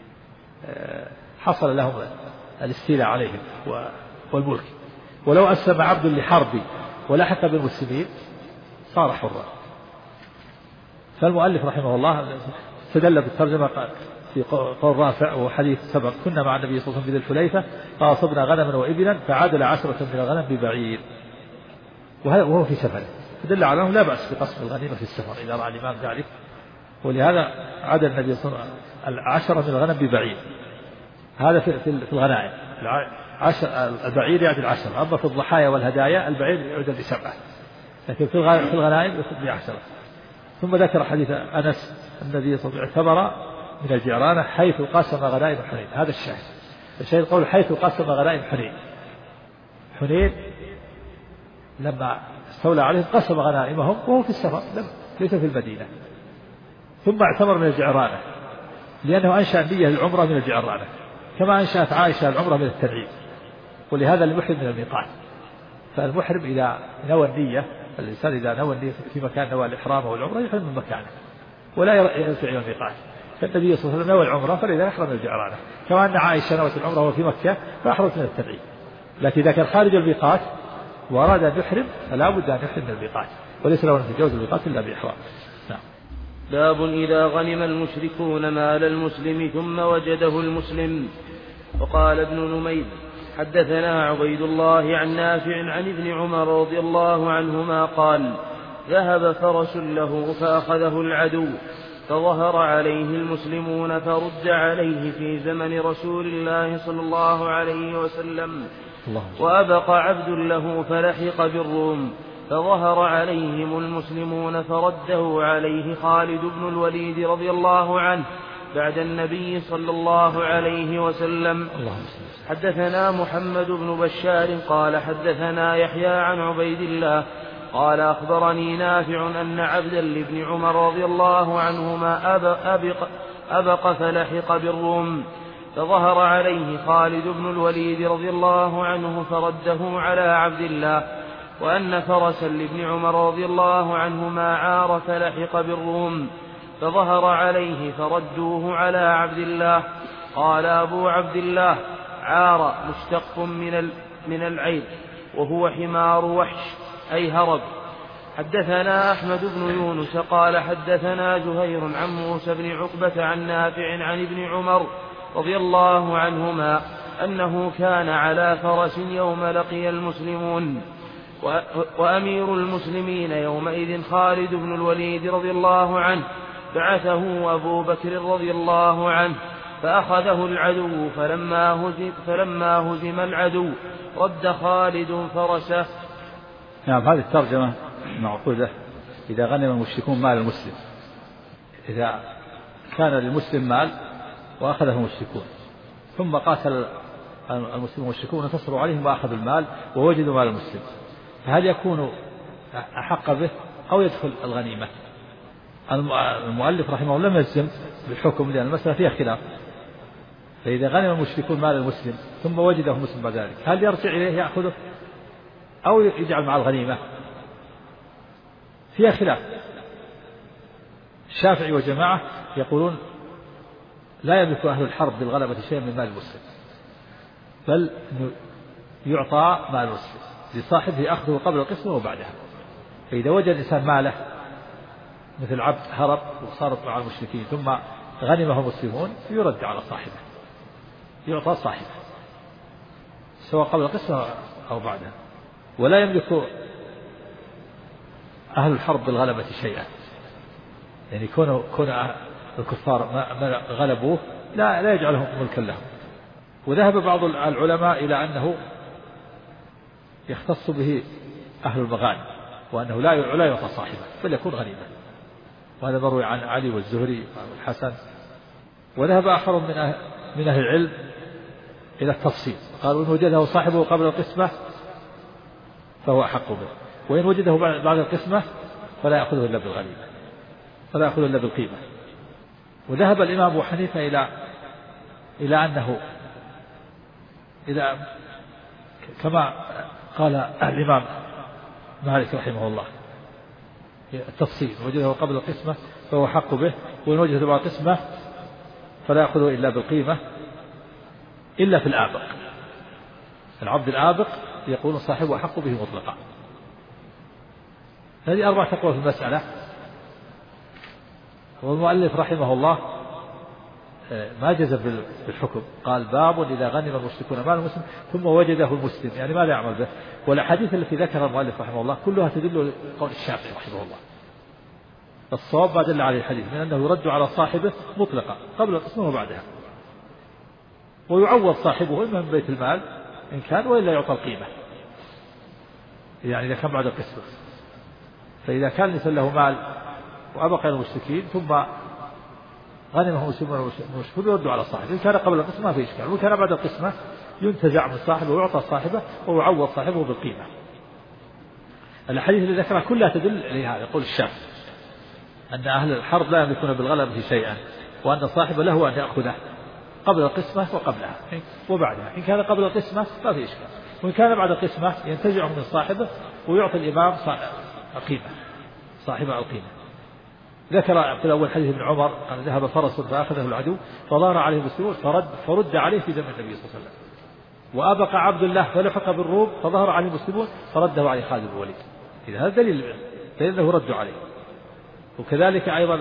حصل لهم الاستيلاء عليهم والملك. ولو أسلم عبد لحرب ولحق بالمسلمين صار حرا. فالمؤلف رحمه الله استدل بالترجمة في قول رافع وحديث سبق: كنا مع النبي صلى الله عليه وسلم بذي الحليفة فأصبنا غنما وإبلا فعدل 10 من الغنم ببعير، وهو في سفره. فدل على أنه لا بأس بقسم الغنيمة في السفر إذا رأى الإمام ذلك. ولهذا عدل النبي صلى الله عليه وسلم 10 من الغنم ببعير. هذا في الغنائم. البعير يعدل 10، أما في الضحايا والهدايا البعير يعدل ب7، لكن في الغنائم يأخذ ب10. ثم ذكر حديث أنس النبي صلى الله عليه وسلم اعتبر من الجعرانة حيث قسم غنائم حنين. هذا الشاهد قول حيث قسم غنائم حنين لما استولى عليهم قسم غنائمهم وهو في السفر ليس في المدينة. ثم اعتبر من الجعرانة لأنه أنشأ النية للعمرة من الجعرانة، كما أنشأت عائشة العمرة من التنعيم. ولهذا المحرم من الميقات. فالمحرم إذا نوى النية، الإنسان إذا نوى النية في مكان نوى الإحرام والعمرة يحرم من مكانه ولا يرجع إلى الميقات. فالنبي صلى الله عليه وسلم نوى العمرة فلذا يحرم من الجعرانة، كما أن عائشة نوت العمرة وهو في مكة فأحرمت من التنعيم. لكن إذا كان خارج الميقات وأراد أن يحرم فلا بد أن يحرم من الميقات، وليس له أن يتجاوز الميقات إلا بإحرام. نعم. باب إذا غنم المشركون مال المسلم ثم وجده المسلم. وقال ابن نمير: حدثنا عبيد الله عن نافع عن ابن عمر رضي الله عنهما قال: ذهب فرس له فأخذه العدو فظهر عليه المسلمون فرد عليه في زمن رسول الله صلى الله عليه وسلم، وأبقى عبد له فلحق بالروم فظهر عليهم المسلمون فرده عليه خالد بن الوليد رضي الله عنه بعد النبي صلى الله عليه وسلم. حدثنا محمد بن بشار قال حدثنا يحيى عن عبيد الله قال أخبرني نافع أن عبدا لابن عمر رضي الله عنهما أبق فلحق بالروم فظهر عليه خالد بن الوليد رضي الله عنه فرده على عبد الله وأن فرسا لابن عمر رضي الله عنهما عار فلحق بالروم فظهر عليه فردوه على عبد الله. قال أبو عبد الله: عار مشتق من العير، وهو حمار وحش أي هرب. حدثنا أحمد بن يونس قال حدثنا زهير عن موسى بن عقبة عن نافع عن ابن عمر رضي الله عنهما أنه كان على فرس يوم لقي المسلمون، وأمير المسلمين يومئذ خالد بن الوليد رضي الله عنه، بعثه أبو بكر رضي الله عنه فأخذه العدو، فلما هزم العدو رد خالد فرسه. نعم، هذه الترجمة معقولة. إذا غنم المشركون مال المسلم، إذا كان للمسلم مال وأخذه المشركون ثم قاتل المسلمون والمشركون انتصروا عليهم وأخذوا المال ووجدوا مال المسلم، فهل يكون أحق به أو يدخل الغنيمة؟ المؤلف رحمه الله لم يجزم بالحكم لأن المسألة فيها خلاف. فإذا غنم المشركون مال المسلم ثم وجده المسلم بعد ذلك، هل يرجع إليه يأخذه أو يجعل مع الغنيمة؟ فيها خلاف. الشافعي وجماعة يقولون لا يملك أهل الحرب بالغلبة شيئا من مال المسلم، بل يعطى مال المسلم لصاحبه أخذه قبل القسمة وبعدها. فإذا وجد الإنسان ماله مثل عبد هرب وصارت مع المشركين ثم غنمه المسلمون يرد على صاحبه، يعطى صاحبه سواء قبل القسمة أو بعدها. ولا يملك أهل الحرب بالغلبة شيئا، يعني كون الكفار ما غلبوه لا يجعلهم ملكا لهم. وذهب بعض العلماء إلى أنه يختص به أهل المغانم، وأنه لا يعطى صاحبه بل يكون غنيما، وهذا مروي عن علي والزهري والحسن. وذهب آخر من أهل العلم إلى التفصيل، قالوا إن وجده صاحبه قبل القسمة فهو أحق به، وإن وجده بعد القسمة فلا يأخذه إلا بالغنيمة، فلا يأخذه إلا بالقيمة. وذهب الإمام أبو حنيفة إلى أنه إذا كما قال الإمام مالك رحمه الله التفصيل، وجده قبل القسمة فهو حق به، وإن وجده بعد القسمة فلا يأخذه إلا بالقيمة إلا في الآبق. العبد الآبق يقول صاحبه أحق به مطلقا. هذه 4 أقوال في المسألة. والمؤلف رحمه الله ما جزم بالحكم، قال باب إذا غنم المشركون مال المسلم ثم وجده المسلم، يعني ماذا يعمل به؟ والأحاديث التي ذكرها المؤلف رحمه الله كلها تدل قول الشافعي رحمه الله. الصواب ما دل عليه الحديث من أنه يرد على صاحبه مطلقا قبل القسمة وبعدها، ويعوض صاحبه إما من بيت المال إن كان وإلا يعطى القيمة، يعني إذا كان بعد القسمة. فإذا كان ليس له مال وأبقى المشركين ثم غنمه المسلمون والمشركون يرد على صاحبه، إن كان قبل القسمة ما في إشكال، وإن كان بعد القسمة ينتزع من صاحبه ويعطى صاحبه ويعوض صاحبه بالقيمة. الأحاديث اللي ذكرها كلها تدل عليها. يقول الشافعي أن أهل الحرب لا يملكون بالغلبة شيئا، وأن صاحبه له أن يأخذه قبل القسمة وقبلها وبعدها. إن كان قبل القسمة ما في إشكال، وإن كان بعد القسمة ينتزع من صاحبه ويعطي الإمام القيمة، صاحبه القيمة. ذكر في الأول حديث ابن عمر قال ذهب فرس فأخذه العدو فظهر عليه المسلمون فرد عليه في دم النبي صلى الله عليه وسلم. وأبقى عبد الله فلحق بالروم فظهر عليه المسلمون فرده عليه خالد بن الوليد. إذا هذا دليل أنه رد عليه. وكذلك أيضا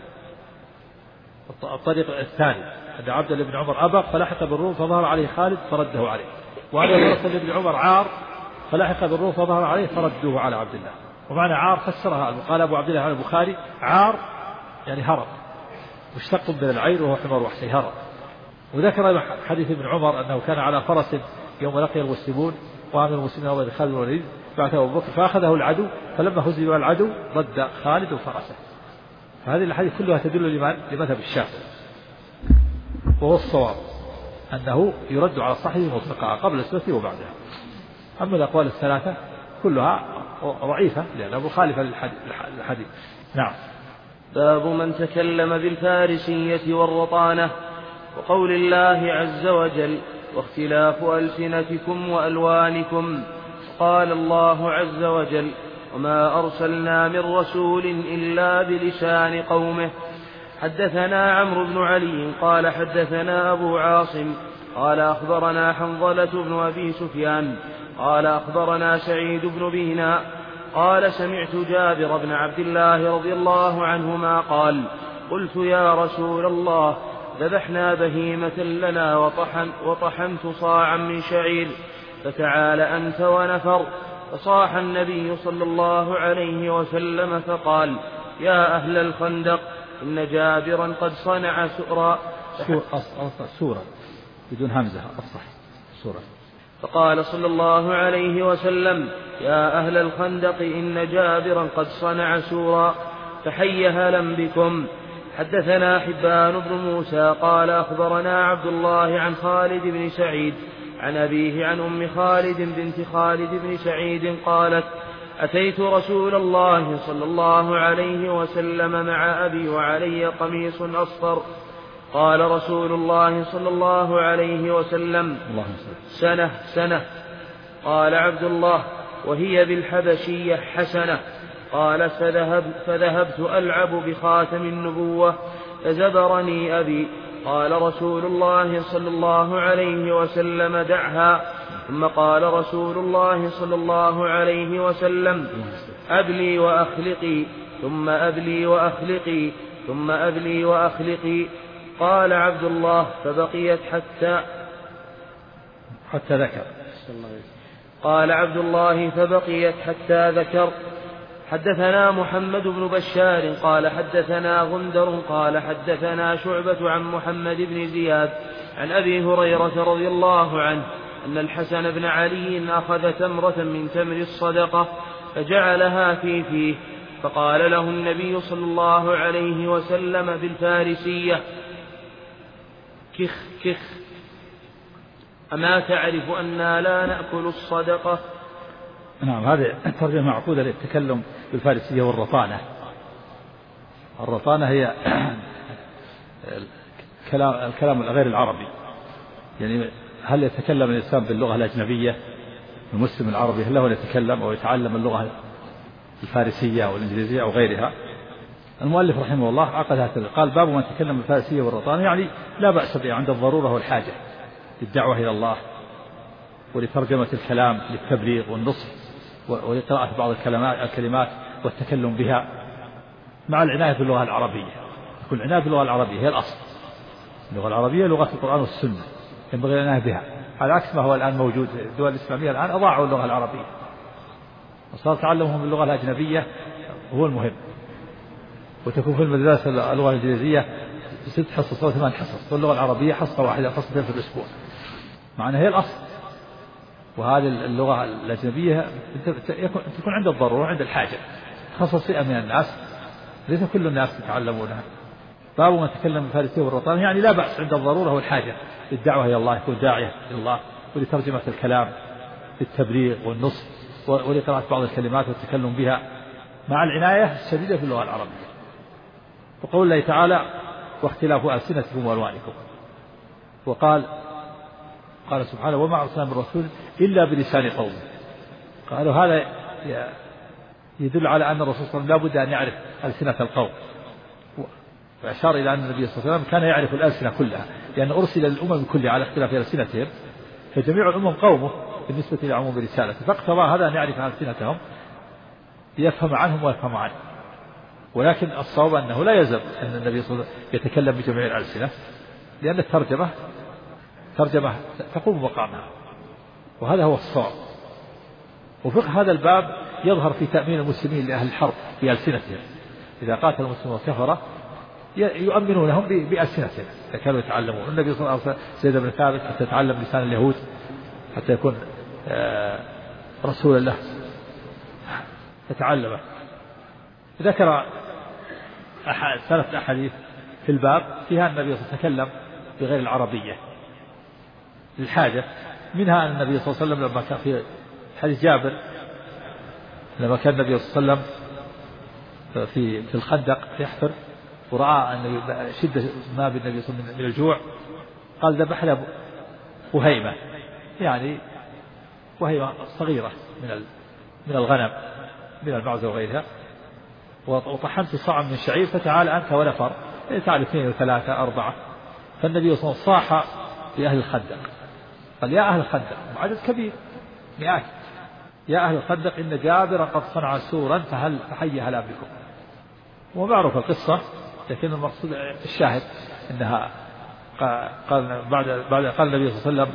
الطريق الثاني أن عبد الله بن عمر أبق فلحق بالروم فظهر عليه خالد فرده عليه. وأن فرس بن عمر عار فلحق بالروم فظهر عليه فردوه على عبد الله. ومعنى عار فسرها قال أبو عبد الله عن البخاري عار يعني هرب، مشتق من العير وهو حمار وحشي هرب. وذكر حديث ابن عمر أنه كان على فرس يوم لقي المسلمون وأمر المسلمين هو خالد بن الوليد بعثه أبو بكر فأخذه العدو، فلما هزم العدو رد خالد فرسه. فهذه الحديث كلها تدل لمذهب الشافعي، وهو الصواب أنه يرد على صاحبه مطلقا قبل السنة وبعدها. أما الأقوال الثلاثة كلها ضعيفة لأنها مخالفة للحديث. نعم. باب من تكلم بالفارسية والرطانة، وقول الله عز وجل واختلاف ألسنتكم وألوانكم. قال الله عز وجل: وما أرسلنا من رسول إلا بلسان قومه. حدثنا عمرو بن علي قال حدثنا أبو عاصم قال أخبرنا حنظلة بن أبي سفيان قال أخبرنا سعيد بن بينا قال سمعت جابر بن عبد الله رضي الله عنهما قال: قلت يا رسول الله، ذبحنا بهيمة لنا وطحنت صاعا من شعير، فتعال أنت ونفر. فصاح النبي صلى الله عليه وسلم فقال: يا أهل الخندق، إن جابرا قد صنع سورة بدون همزة أصح سورة. فقال صلى الله عليه وسلم: يا أهل الخندق، إن جابرا قد صنع سورا، فحي هلا بكم. حدثنا حبان بن موسى قال أخبرنا عبد الله عن خالد بن سعيد عن أبيه عن أم خالد بنت خالد بن سعيد قالت: أتيت رسول الله صلى الله عليه وسلم مع أبي وعلي قميص أصفر. قال رسول الله صلى الله عليه وسلم: سنة. قال عبد الله: وهي بالحبشية حسنة. قال: فذهبت ألعب بخاتم النبوة فزبرني أبي. قال رسول الله صلى الله عليه وسلم: دعها. ثم قال رسول الله صلى الله عليه وسلم: أبلي وأخلقي، ثم أبلي وأخلقي، ثم أبلي وأخلقي. قال عبد الله: فبقيت حتى ذكر. قال عبد الله: فبقيت حتى ذكر. حدثنا محمد بن بشار قال حدثنا غندر قال حدثنا شعبة عن محمد بن زياد عن أبي هريرة رضي الله عنه أن الحسن بن علي أخذ تمرة من تمر الصدقة فجعلها في فيه، فقال له النبي صلى الله عليه وسلم بالفارسية: كخ كخ، أما تعرف أننا لا نأكل الصدقة؟ نعم، هذه الترجمة معقودة للتكلم بالفارسية والرطانة. الرطانة هي الكلام الغير العربي، يعني هل يتكلم الإنسان باللغة الأجنبية المسلم العربي، هل هو يتكلم أو يتعلم اللغة الفارسية أو الإنجليزية أو غيرها؟ المؤلف رحمه الله عقد هذا، قال: باب من تكلم بالفارسية والرطانة، يعني لا بأس به عند الضرورة والحاجة للدعوة إلى الله ولترجمة الكلام للتبليغ والنصح ولقراءة بعض الكلمات والتكلم بها مع العناية باللغة العربية. كل عناية باللغة العربية هي الأصل. اللغة العربية لغة القرآن والسنة، ينبغي العناية بها، على عكس ما هو الآن موجود. الدول الإسلامية الآن أضاعوا اللغة العربية وصار تعلمهم باللغة الأجنبية هو المهم، وتكون في المدرسة اللغة الإنجليزية 6 حصص أو 8 حصص، واللغة العربية حصة واحدة، حصتين في الأسبوع، مع أنها هي الأصل. وهذه اللغة الأجنبية تكون عند الضرورة عند الحاجة، خصص فئة من الناس، ليس كل الناس يتعلمونها. باب من تكلم بالفارسية والرطانة، يعني لا بأس عند الضرورة والحاجة للدعوة إلى الله، يكون داعية إلى الله ولترجمة الكلام للتبليغ والنصح ولقراءة بعض الكلمات والتكلم بها مع العناية الشديدة في اللغة العربية. وقول الله تعالى: واختلاف ألسنتكم وألوانكم. وقال سبحانه: وما أرسلنا من رسول إلا بلسان قومه. قالوا هذا يدل على أن الرسول صلى الله عليه وسلم لا بد أن يعرف ألسنة القوم، وأشار إلى أن النبي صلى الله عليه وسلم كان يعرف الألسنة كلها، لأن أرسل للأمم كلها على اختلاف ألسنتهم، فجميع الأمم قومه بالنسبة لعموم رسالته، فاقتضى هذا أن يعرف ألسنتهم ليفهم عنهم ويفهم عنه. ولكن الصواب أنه لا يلزم أن النبي صلى الله عليه وسلم يتكلم بجميع الألسنة، لأن الترجمة تقوم مقامها، وهذا هو الصواب. وفقه هذا الباب يظهر في تأمين المسلمين لأهل الحرب بألسنتهم، إذا قاتل المسلمون كفرة يؤمنونهم بألسنتهم إذا كانوا يتعلمون. النبي صلى الله عليه وسلم زيد بن ثابت حتى يتعلم لسان اليهود حتى يكون رسول الله يتعلمه. ذكر 3 أحاديث في الباب فيها النبي صلى الله عليه وسلم تكلم بغير العربية للحاجة، منها أن النبي صلى الله عليه وسلم لما كان في حديث جابر لما كان النبي صلى الله عليه وسلم في الخندق يحفر ورأى أن شدة ما بالنبي صلى الله عليه وسلم من الجوع، قال: ذبحنا بهيمة، يعني وهي صغيرة من الغنم من المعز وغيرها، وطحنت صاعا من شعير فتعال أنت ونفر، تعال 2 و3 4. فالنبي صلى الله عليه وسلم صاح لأهل الخندق قال يا أهل الخندق، عدد كبير مئات، يا أهل الخندق إن جابر قد صنع سورا فحي هلا بكم. ومعروف القصة، لكن المقصود الشاهد إنها قال قال النبي صلى الله عليه وسلم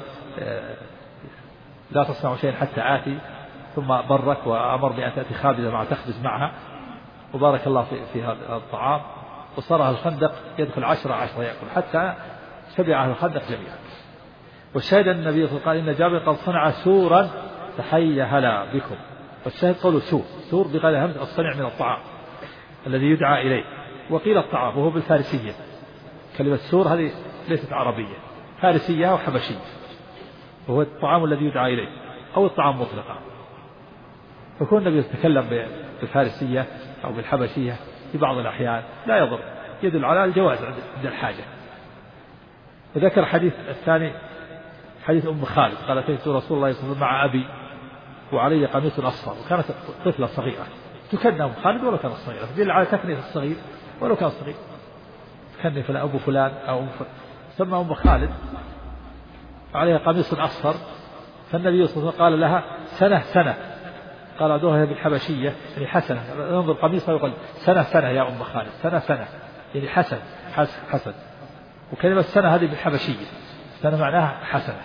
لا تصنعوا شيئا حتى آتي، ثم برك وأمر بأن تأتي خابزة مع تخبز معها، وبارك الله في هذا الطعام. وصار أهل الخندق يدخل 10 يأكل حتى شبع أهل الخندق جميعا. والشاهد أن النبي صلى الله عليه وسلم قال إن جابر قد صنع سورا فحي هلا بكم. والشاهد قوله سور بغير همز، الصنع من الطعام الذي يدعى إليه. وقيل الطعام وهو بالفارسية، كلمة سور هذه ليست عربية، فارسية وحبشية، وهو الطعام الذي يدعى إليه أو الطعام مطلقا. فكون النبي يتكلم بالفارسية أو بالحبشية في بعض الأحيان لا يضر، يدل على الجواز عند الحاجة. وذكر حديث الثاني حديث أم خالد قالت أتيت رسول الله صلى الله عليه وسلم مع أبي وعلي قميص أصفر، وكانت طفلة صغيرة تكنى أم خالد ولو كانت صغيرة، تدل على تكنية الصغير ولو كان صغير، تكني فلان أبو فلان أو أم فلان. ثم أم خالد عليها قميص أصفر، فالنبي صلى الله عليه وسلم قال لها سنة، قال أدوها بالحبشية يعني حسنة، انظر قميصها يقول سنة يا أم خالد، سنة يعني حسن. وكلمة سنة هذه بالحبشية، سنة معناها حسنة.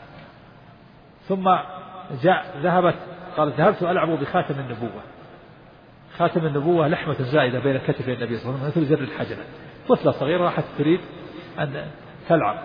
ثم ذهبت قالت ذهبت ألعب بخاتم النبوة. خاتم النبوة لحمة زائدة بين كتفي النبي صلى الله عليه وسلم مثل زر الحجرة. طفلة صغيرة راحت تريد أن تلعب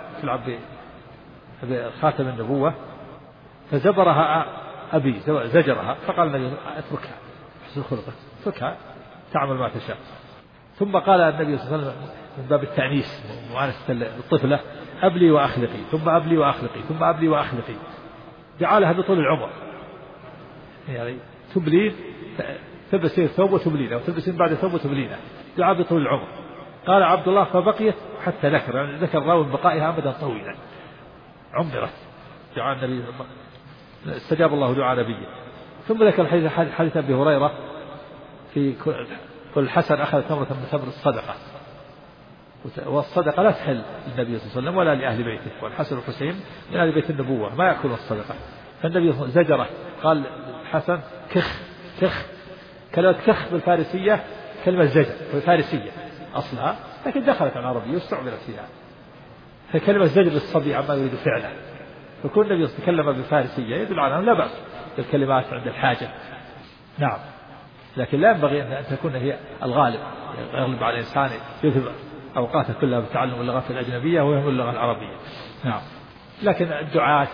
بخاتم النبوة، فزبرها أبي زجرها، فقال النبي اتركها، حسن خلقك اتركها تعمل ما تشاء. ثم قال النبي صلى الله عليه وسلم من باب التعنيس ومعانسة الطفلة أبلي وأخلقي، ثم أبلي وأخلقي، ثم أبلي وأخلقي، جعلها بطول العمر، يعني تبلين تلبسين ثوب وتبلينه، وتلبسين بعد ثوب وتبلينه، دعاء بطول العمر. قال عبد الله فبقيت حتى ذكر، يعني ذكر راوي بقائها أبدا طويلا، عمرت دعاء النبي، استجاب الله دعاء نبيه. ثم ذكر حديث أبي هريرة في كل حسن أخذ تمرة من تمر الصدقة، والصدقة لا تحل للنبي صلى الله عليه وسلم ولا لأهل بيته، والحسن والحسين من أهل بيت النبوة ما يأكلون الصدقة. فالنبي زجره قال الحسن كخ. كلمة كخ بالفارسية كلمة زجر بالفارسية أصلها، لكن دخلت العربية واستعملت فيها، فكلمة زجر للصبي عما يريد فعله. فكل النبي يتكلم بالفارسية يدل على أنه لا بأس بالكلمات عند الحاجة. نعم، لكن لا ينبغي أن تكون هي الغالب، يغلب على الإنسان يذهب أوقاته كلها بتعلم اللغات الأجنبية ويهم اللغة العربية. نعم، لكن الدعاة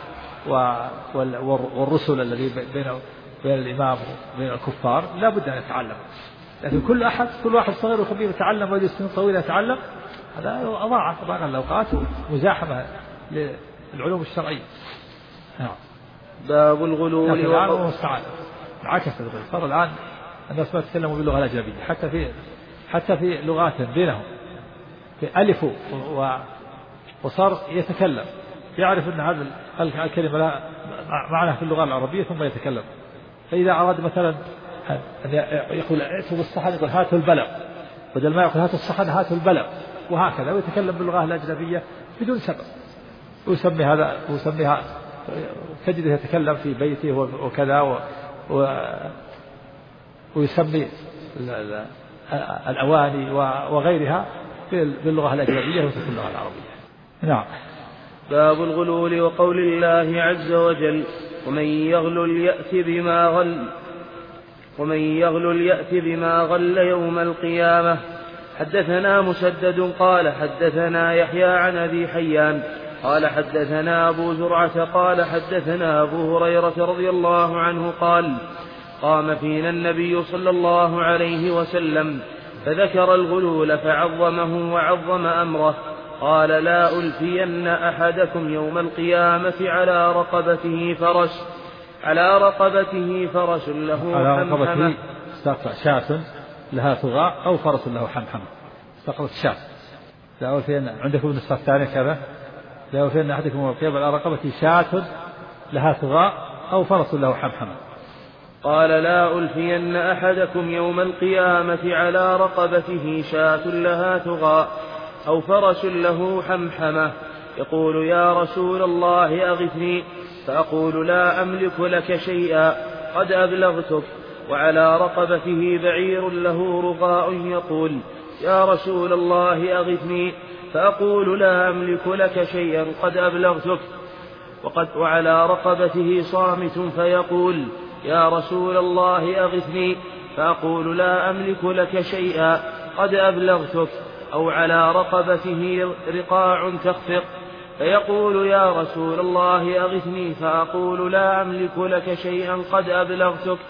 والرسل الذي بين الإمام وبين الكفار لا بد أن يتعلم، لكن كل واحد صغير وكبير يتعلم ويجلس سنين طويلة يتعلم، هذا أضاع الأوقات ومزاحمة للعلوم الشرعية. نعم. باب الغلول عكس صار الآن الناس ما يتكلموا باللغة الأجنبية، حتى في لغات بينهم في ألف وصار يتكلم، يعرف أن هذه الكلمة لا معناها في اللغة العربية ثم يتكلم. فإذا أراد مثلا أن يقول ائتوا بالصحن يقول هاتوا البلغ، بدل ما يقول هاتوا الصحن هاتوا البلغ، وهكذا، ويتكلم باللغة الأجنبية بدون سبب، ويسميها تجده يتكلم في بيته وكذا ويسمي الأواني وغيرها باللغة الأجنبية وفي اللغة العربية. نعم. باب الغلول وقول الله عز وجل ومن يغلل يأت بما غل يوم القيامة. حدثنا مسدد قال حدثنا يحيى عن أبي حيان قال حدثنا أبو زرعة قال حدثنا أبو هريرة رضي الله عنه قال قام فينا النبي صلى الله عليه وسلم فذكر الغلول فعظمه وعظم أمره، قال لا ألفين أحدكم يوم القيامة على رقبته فرس له حمحمة، شاة لها ثغاء أو فرس له حمحمة، استقرت شاة. لا ألفين عندكم النسخة الثانية كذا، لا ألفين أحدكم يوم القيامة على رقبته شاة لها ثغاء أو فرس له حمحمة. قال لا ألفين أحدكم يوم القيامة على رقبته شاة لها ثغاء أو فرس له حمحمة يقول يا رسول الله أغثني، فأقول لا أملك لك شيئا قد أبلغتك، وعلى رقبته بعير له رغاء يقول يا رسول الله أغثني، فأقول لا أملك لك شيئا قد أبلغتك، وعلى رقبته صامت فيقول يا رسول الله أغثني، فأقول لا أملك لك شيئا قد أبلغتك، أو على رقبته رقاع تخفق فيقول يا رسول الله أغثني، فأقول لا أملك لك شيئا قد أبلغتك.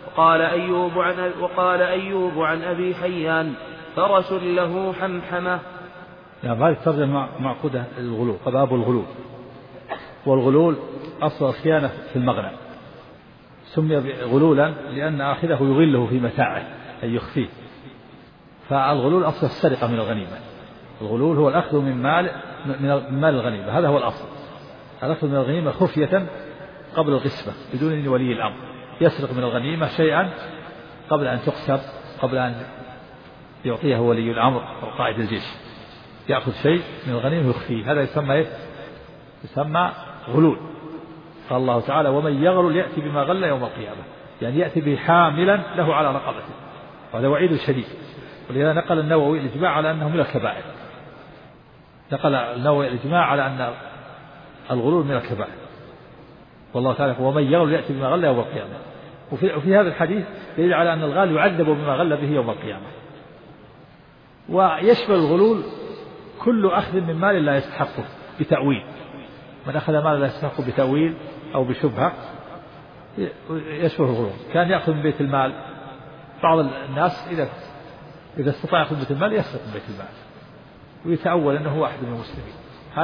وقال أيوب عن أبي حيان فرس له حمحمة. يعني هذه الترجمة معقودة الغلول، باب الغلول. والغلول أصل الخيانة في المغنم، سمي غلولا لأن آخذه يغله في متاعه أي يخفيه. فالغلول أصل السرقة من الغنيمة. الغلول هو الأخذ من مال الغنيمة، هذا هو الأصل، الأخذ من الغنيمة خفية قبل القسمة بدون إذن ولي الأمر. يسرق من الغنيمة شيئا قبل أن تقسم، قبل أن يعطيه ولي الأمر أو قائد الجيش، يأخذ شيء من الغنيمة يخفيه، هذا يسمى غلول. قال الله تعالى ومن يغلل يأتي بما غل يوم القيامة، يعني يأتي به حاملا له على رقبته، وهذا وعيد شديد. ولذا نقل النووي الإجماع على أنه من الكبائر، نقل النووي الإجماع على أن الغلول من الكبائر. والله تعالى ومن يغلل يأتي بما غل يوم القيامة. وفي هذا الحديث دليل على أن الغال يعذب بما غل به يوم القيامة. ويشمل الغلول كل أخذ من مال لا يستحقه بتأويل، من أخذ مال لا يستحقه بتأويل أو بشبهة يشمل الغلول. كان يأخذ من بيت المال، بعض الناس إذا استطاع يأخذ من بيت المال يسرق من بيت المال ويتأول أنه هو أحد من المسلمين،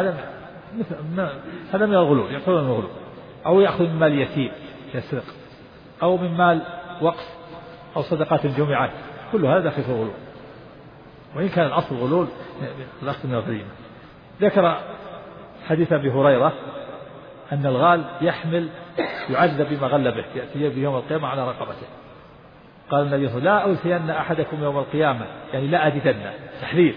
هذا من الغلول، يعتبر من الغلول. أو يأخذ من مال يتيم يسرق، أو من مال وقف أو صدقات جمعات، كل هذا داخل في الغلول، وإن كان الأصل الغلول الأخذ من الغنيمة. ذكر حديث أبي هريرة أن الغال يعذب بما غل به، يأتي به يوم القيامة على رقبته. قال النبي صلى الله عليه وسلم لا ألفين أحدكم يوم القيامة، يعني لا أجدن، تحذير،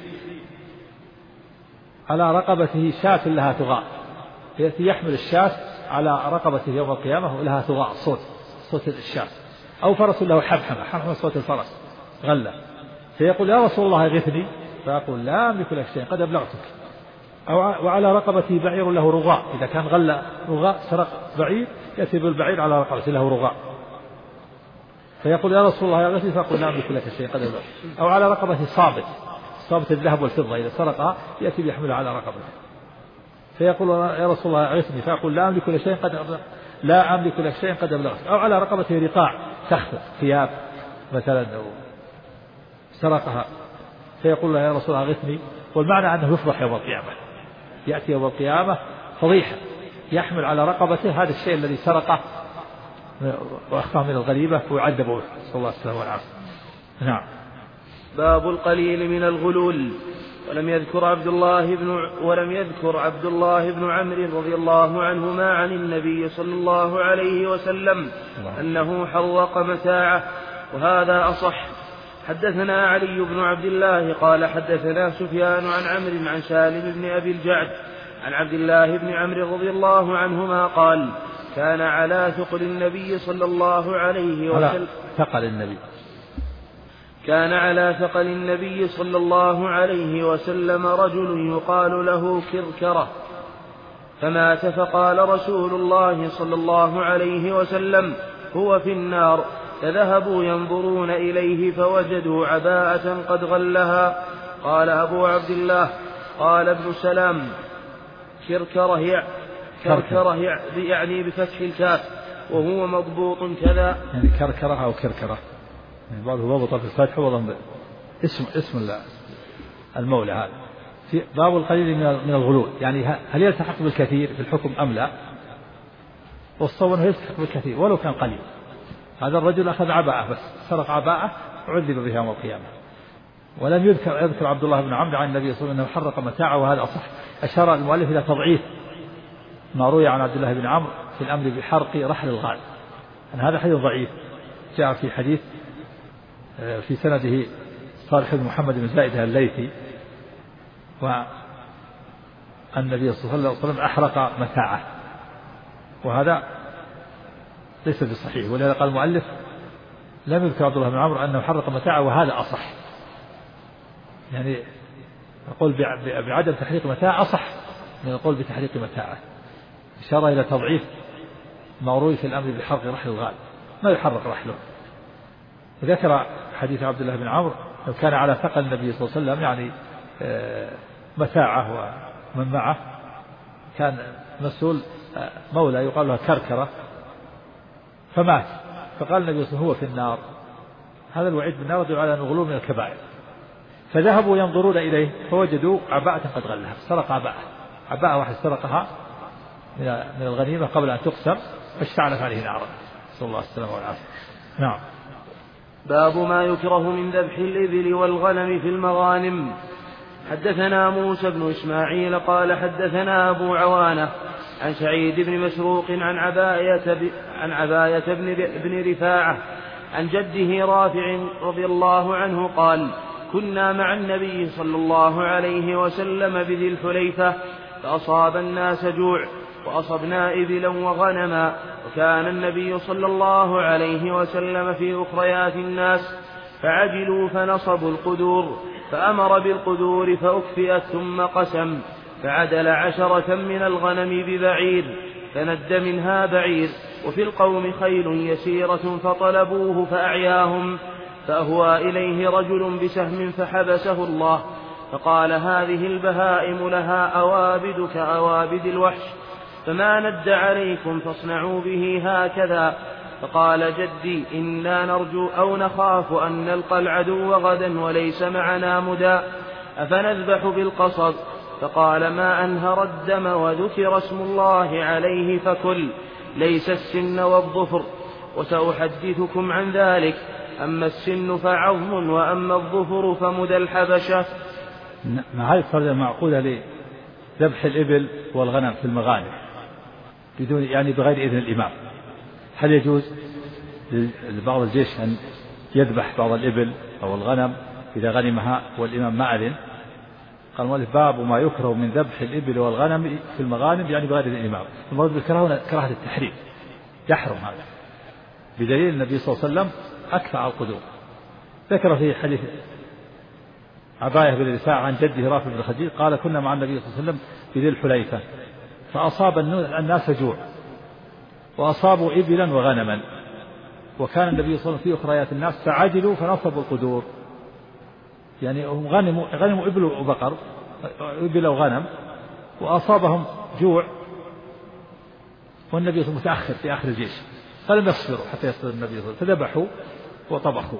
على رقبته شاة لها ثغاء، يأتي يحمل الشاة على رقبته يوم القيامة ولها ثغاء، صوت الشاة، أو فرس له حمحمة صوت الفرس غلة، فيقول يا رسول الله غثني، فيقول لا أملك لك شيء قد أبلغتك. وعلى رقبته بعير له رغاء، إذا كان غل رغاء سرق بعير يأتي بالبعير على رقبته له رغاء، فيقول يا رسول الله غثني، فيقول لا أملك لك شيء قد أبلغتك. أو على رقبته صابت الذهب والفضة، إذا سرقها يأتي بيحملها على رقبته، فيقول يا رسول الله غثني، فيقول لا أملك لك شيء قد أبلغتك. أو على رقبته رقاع تخفق ثياب مثلا أو سرقها، فيقول له يا رسول الله غثني. والمعنى أنه يفضح يوم القيامة، يأتي يوم القيامة فضيحة، يحمل على رقبته هذا الشيء الذي سرقه وأخفاه من الغريبة ويعذب به، صلى الله عليه وسلم والعافية. نعم. باب القليل من الغلول. ولم يذكر عبد الله بن عمرو رضي الله عنهما عن النبي صلى الله عليه وسلم أنه حرق متاعه، وهذا أصح. حدثنا علي بن عبد الله قال حدثنا سفيان عن عمرو عن سالم بن أبي الجعد عن عبد الله بن عمرو رضي الله عنهما قال كان على ثقل النبي صلى الله عليه وسلم كان على ثقل النبي صلى الله عليه وسلم رجل يقال له كركرة، فمات، فقال رسول الله صلى الله عليه وسلم هو في النار، فذهبوا ينظرون إليه فوجدوا عباءة قد غلها. قال أبو عبد الله قال ابن سلام كركرة يعني بفتح الكاف، وهو مضبوط كذا، يعني كركرة أو كركرة، يعني بعضه ضبط في الفتح وضم اسم المولى. هذا في باب القليل من الغلول، يعني هل يلتحق بالكثير في الحكم أم لا؟ والصواب أنه يلتحق بالكثير ولو كان قليل. هذا الرجل أخذ عباءة، بس سرق عباءة عذب بها يوم القيامة. ولم يذكر عبد الله بن عمرو عن النبي صلى الله عليه وسلم أنه حرق متاعه، وهذا أصح. أشار المؤلف إلى تضعيف ما روي عن عبد الله بن عمرو في الأمر بحرق رحل الغال. أن هذا حديث ضعيف، جاء في حديث في سنده صالح بن محمد بن زائدة الليثي، والنبي صلى الله عليه وسلم أحرق متاعه، وهذا ليس بصحيح. ولهذا قال المؤلف لم يذكر عبد الله بن عمرو أنه حرق متاعه، وهذا أصح. يعني يقول بعدم تحريق متاع أصح من القول بتحريق متاعه، إشارة إلى تضعيف ما روي في الأمر بحرق رحل الغال، ما يحرق رحله. وذكر حديث عبد الله بن عمرو لو كان على ثقل النبي صلى الله عليه وسلم، يعني متاعه ومن معه، كان مسؤول مولى يقال له كركرة فمات، فقال النبي صلى الله عليه وسلم هو في النار. هذا الوعيد بالنار يدل على أنه غلو من الكبائر. فذهبوا ينظرون إليه فوجدوا عباءة قد غلها، سرق عباءة واحد سرقها من الغنيمة قبل أن تقسم، فاشتعلت عليه نارا، صلى الله عليه وسلم والعافية. نعم. باب ما يكره من ذبح الإبل والغنم في المغانم. حدثنا موسى بن إسماعيل قال حدثنا أبو عوانة عن سعيد بن مسروق عن عباية بن رفاعة عن جده رافع رضي الله عنه قال كنا مع النبي صلى الله عليه وسلم بذي الحليفة فأصاب الناس جوع وأصبنا إبلا وغنما، وكان النبي صلى الله عليه وسلم في أخريات الناس فعجلوا فنصبوا القدور، فأمر بالقدور فأكفئت ثم قسم، فعدل 10 من الغنم ببعير فند منها بعير، وفي القوم خيل يسيرة فطلبوه فأعياهم، فأهوى إليه رجل بسهم فحبسه الله، فقال هذه البهائم لها أوابد كأوابد الوحش، فما ند عليكم فاصنعوا به هكذا. فقال جدي إنا نرجو أو نخاف أن نلقى العدو غدا وليس معنا مدى، أفنذبح بالقصد؟ فقال ما أنهر الدم وذكر اسم الله عليه فكل، ليس السن والظفر، وسأحدثكم عن ذلك، أما السن فعظم وأما الظفر فمدى الحبشة. هذه الفرد معقولة لذبح الإبل والغنم في المغانم بدون، يعني بغير إذن الإمام. هل يجوز لبعض الجيش أن يذبح بعض الإبل أو الغنم إذا غنمها والإمام ما أذن؟ قال المؤلف باب ما يكره من ذبح الإبل والغنم في المغانم، يعني بغير إذن الإمام. المراد بالكراهة كراهة التحريم، يحرم هذا، بدليل النبي صلى الله عليه وسلم أكفى على القدور. ذكر في حديث عباية بن رفاعة عن جده رافع بن خديج قال كنا مع النبي صلى الله عليه وسلم بذي الحليفة فأصاب الناس جوع وأصابوا إبلا وغنما، وكان النبي صلى الله عليه وسلم في أخريات الناس فعجلوا فنصبوا القدور، يعني هم غنموا إبل وبقر، إبل وغنم، وأصابهم جوع، والنبي صلى الله عليه وسلم متأخر في آخر الجيش فلم يصبروا حتى يصبر النبي صلى الله عليه وسلم فذبحوا وطبخوا.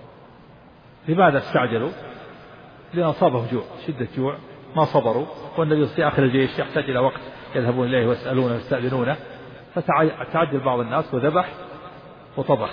لماذا استعجلوا؟ لأن أصابهم جوع، شدة جوع، ما صبروا، والنبي في آخر الجيش يحتاج إلى وقت يذهبون إليه ويسألونه ويستأذنونه، فتعجل بعض الناس وذبح وطبخ.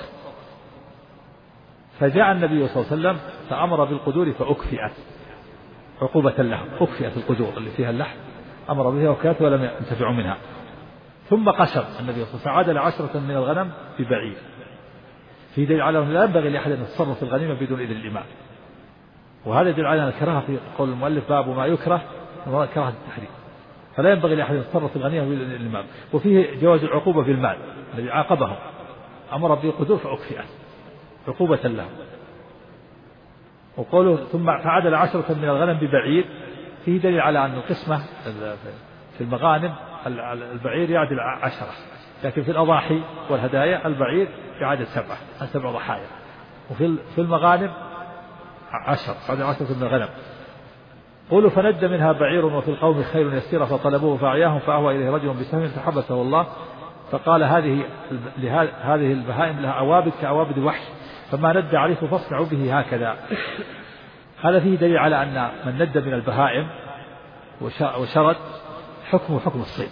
فجاء النبي صلى الله عليه وسلم فأمر بالقدور فأكفئت عقوبة لهم، أكفئت القدور اللي فيها اللحم، أمر بها وكات ولم ينتفعوا منها. ثم قسم النبي صلى الله عليه وسلم فعدل 10 من الغنم ببعير، في دليل على أنه لا ينبغي لأحد أن يتصرف في الغنيمة بدون إذن الإمام. وهذا يدل على الكراهة في قول المؤلف باب ما يكره كراهة التحريم، فلا ينبغي لأحد أن يتصرف في الغنيمة بدون إذن الإمام. وفيه جواز العقوبة بالمال الذي عاقبهم، أمر بالقدور فأكفئت عقوبة لهم. وقوله ثم فعدل 10 من الغنم ببعير فيه دليل على أن القسمة في المغانم البعير يعدل 10، لكن في الأضاحي والهدايا البعير يعادل 7 ضحايا. وفي المغانم 10 بعد 10 من الغنم. قولوا فند منها بعير وفي القوم خيل يسيرة فطلبوه فأعياهم فأهوى إليه رجل بسهم فحبسه الله، فقال هذه البهائم لها أوابد كأوابد الوحش، فما ند عليكم فاصنعوا به هكذا. هذا فيه دليل على أن من ند من البهائم وشرد حكمه حكم الصيد،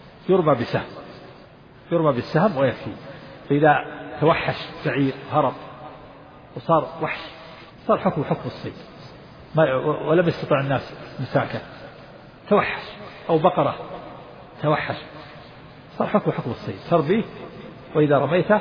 يرمى بالسهم ويكفي. فإذا توحش بعير هرب وصار وحش صار حكم الصيد، ولم يستطع الناس مساكه، توحش، أو بقرة توحش صار حكم حكم الصيد، تربيه وإذا رميته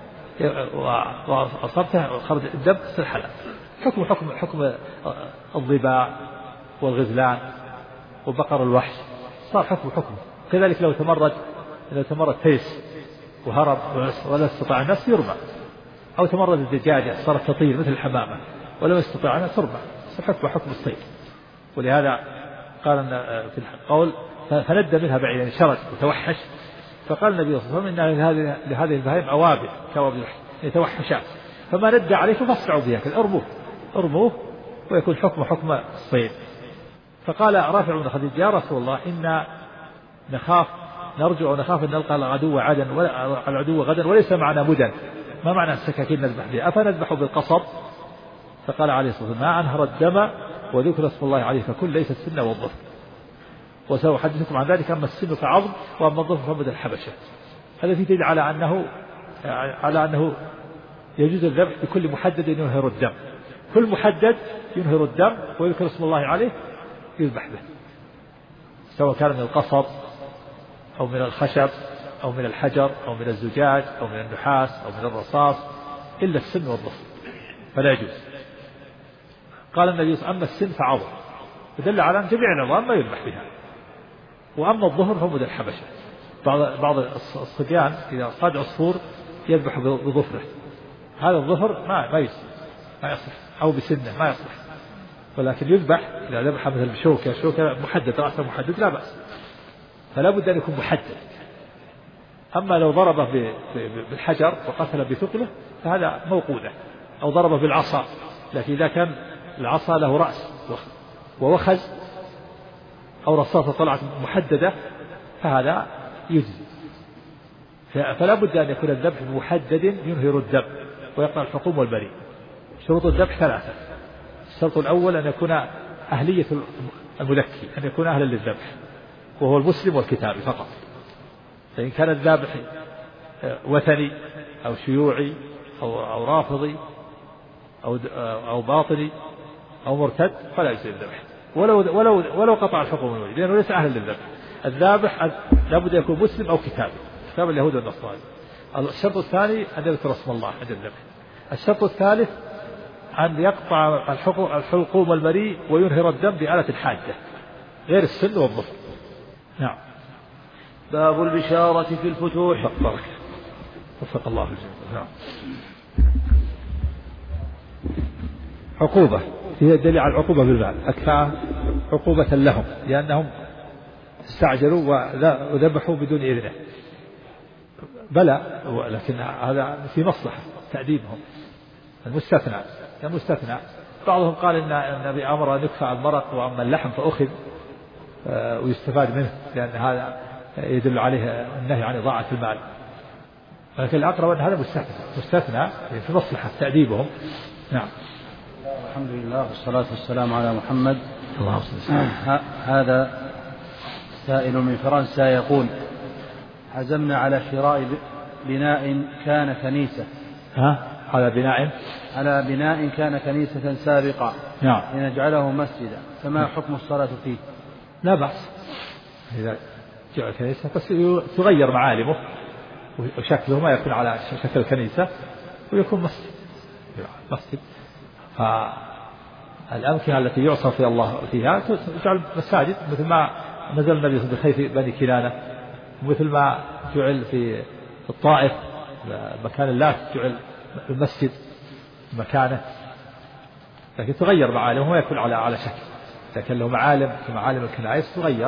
وأصبته خرج الدم تصير حلال. حكم الضباع والغزلان وبقر الوحش صار حكمه. كذلك لو تمرد تيس وهرب ولا استطاع الناس يرمى، أو تمرد الدجاجة صارت تطير مثل الحمامة ولم يستطع أن ترمى، صار حكم الصيد. ولهذا قال في القول فند منها بعيدا، يعني شرد وتوحش، فقال النبي صلى الله عليه وسلم إن لهذه البهائم أوابد كوابد الوحش يتوحشان، فما ند عليه فاصنعوا بها كذا، ارموه ويكون حكم الصيد. فقال رافع بن خديج يا رسول الله إنا نرجع أن نلقى العدو غدا وليس معنا مدن، ما معنى السكاكين نذبح بها؟ أفنذبح بالقصب؟ فقال عليه الصلاة والسلام ما أنهر الدم وذكر اسم الله عليه فكل ليس السن والظفر، وسأحدثكم عن ذلك. أما السن فعظم وأما الظفر فمد الحبشة. هذا فيه دليل على أنه يجوز الذبح بكل محدد ينهر الدم، كل محدد ينهر الدم ويذكر اسم الله عليه يذبح به، سواء كان من القصب أو من الخشب أو من الحجر أو من الزجاج أو من النحاس أو من الرصاص، إلا السن والظفر فلا يجوز. قال النبي صلى الله عليه وسلم أما السن فعظم، فدل على أن جميع العظام ما يذبح بها، وأما الظهر فمد الحبشة. بعض الصبيان إذا صاد عصفور يذبح بظفره، هذا الظهر ما يصلح، أو بسنه ما يصلح، ولكن يذبح إذا ذبح مثل بشوكة محددة، رأسه محدد لا بأس، فلا بد أن يكون محدد. أما لو ضربه بالحجر وقتل بثقله فهذا موقوذة، أو ضربه بالعصا، لكن إذا كان العصا له رأس ووخز أو رصاصة طلعت محددة فهذا يجزي. فلا بد أن يكون الذبح محدد ينهر الدم ويقطع الحقوم والبريء. شروط الذبح 3: الشرط الأول أن يكون أهلية المذكي، أن يكون أهلا للذبح وهو المسلم والكتابي فقط. فإن كان الذابح وثني أو شيوعي أو رافضي أو باطني أو مرتد فلا يجوز الذبح ولو قطع الحقوق والبريء، لأنه ليس أهلا للذبح. الذابح لابد يكون مسلم أو كتابي، كتاب اليهود والنصارى. الشرط الثاني أن يذكر اسم الله عند الذبح. الشرط الثالث أن يقطع الحلقوم والبريء وينهر الدم بآلة الحادة غير السن والظفر. نعم. باب البشارة في الفتوح. بارك وفق الله الجميع. نعم. عقوبة، فيها دليل على العقوبة بالمال، أكفاء عقوبة لهم لأنهم استعجلوا وذبحوا بدون إذنه. بلى، لكن هذا في مصلحة تأديبهم. المستثنى بعضهم قال إن النبي أمر أن يدفع المرق وأما اللحم فأخذ ويستفاد منه، لأن هذا يدل عليه النهي عن إضاعة المال. لكن الأقرب أن هذا مستثنى في مصلحة تأديبهم. نعم. الحمد لله والصلاة والسلام على محمد. هذا سائل من فرنسا يقول: عزمنا على شراء بناء كان كنيسة. على بناء كان كنيسة سابقة. نعم. لنجعله مسجدا، فما حكم الصلاة فيه؟ لا بأس إذا جعل كنيسة، بس تغير معالمه وشكله ما يكون على شكل الكنيسة ويكون مسجد. فالأمكنة التي يعصى في الله فيها تجعل مساجد، مثل ما نزل النبي صلى الله عليه وسلم في بني كنانة، ومثل ما جعل في الطائف مكان الله جعل المسجد مكانه، لكن تغير معالمه وما يكون على شكل، لكن له معالم كمعالم الكنائس تغير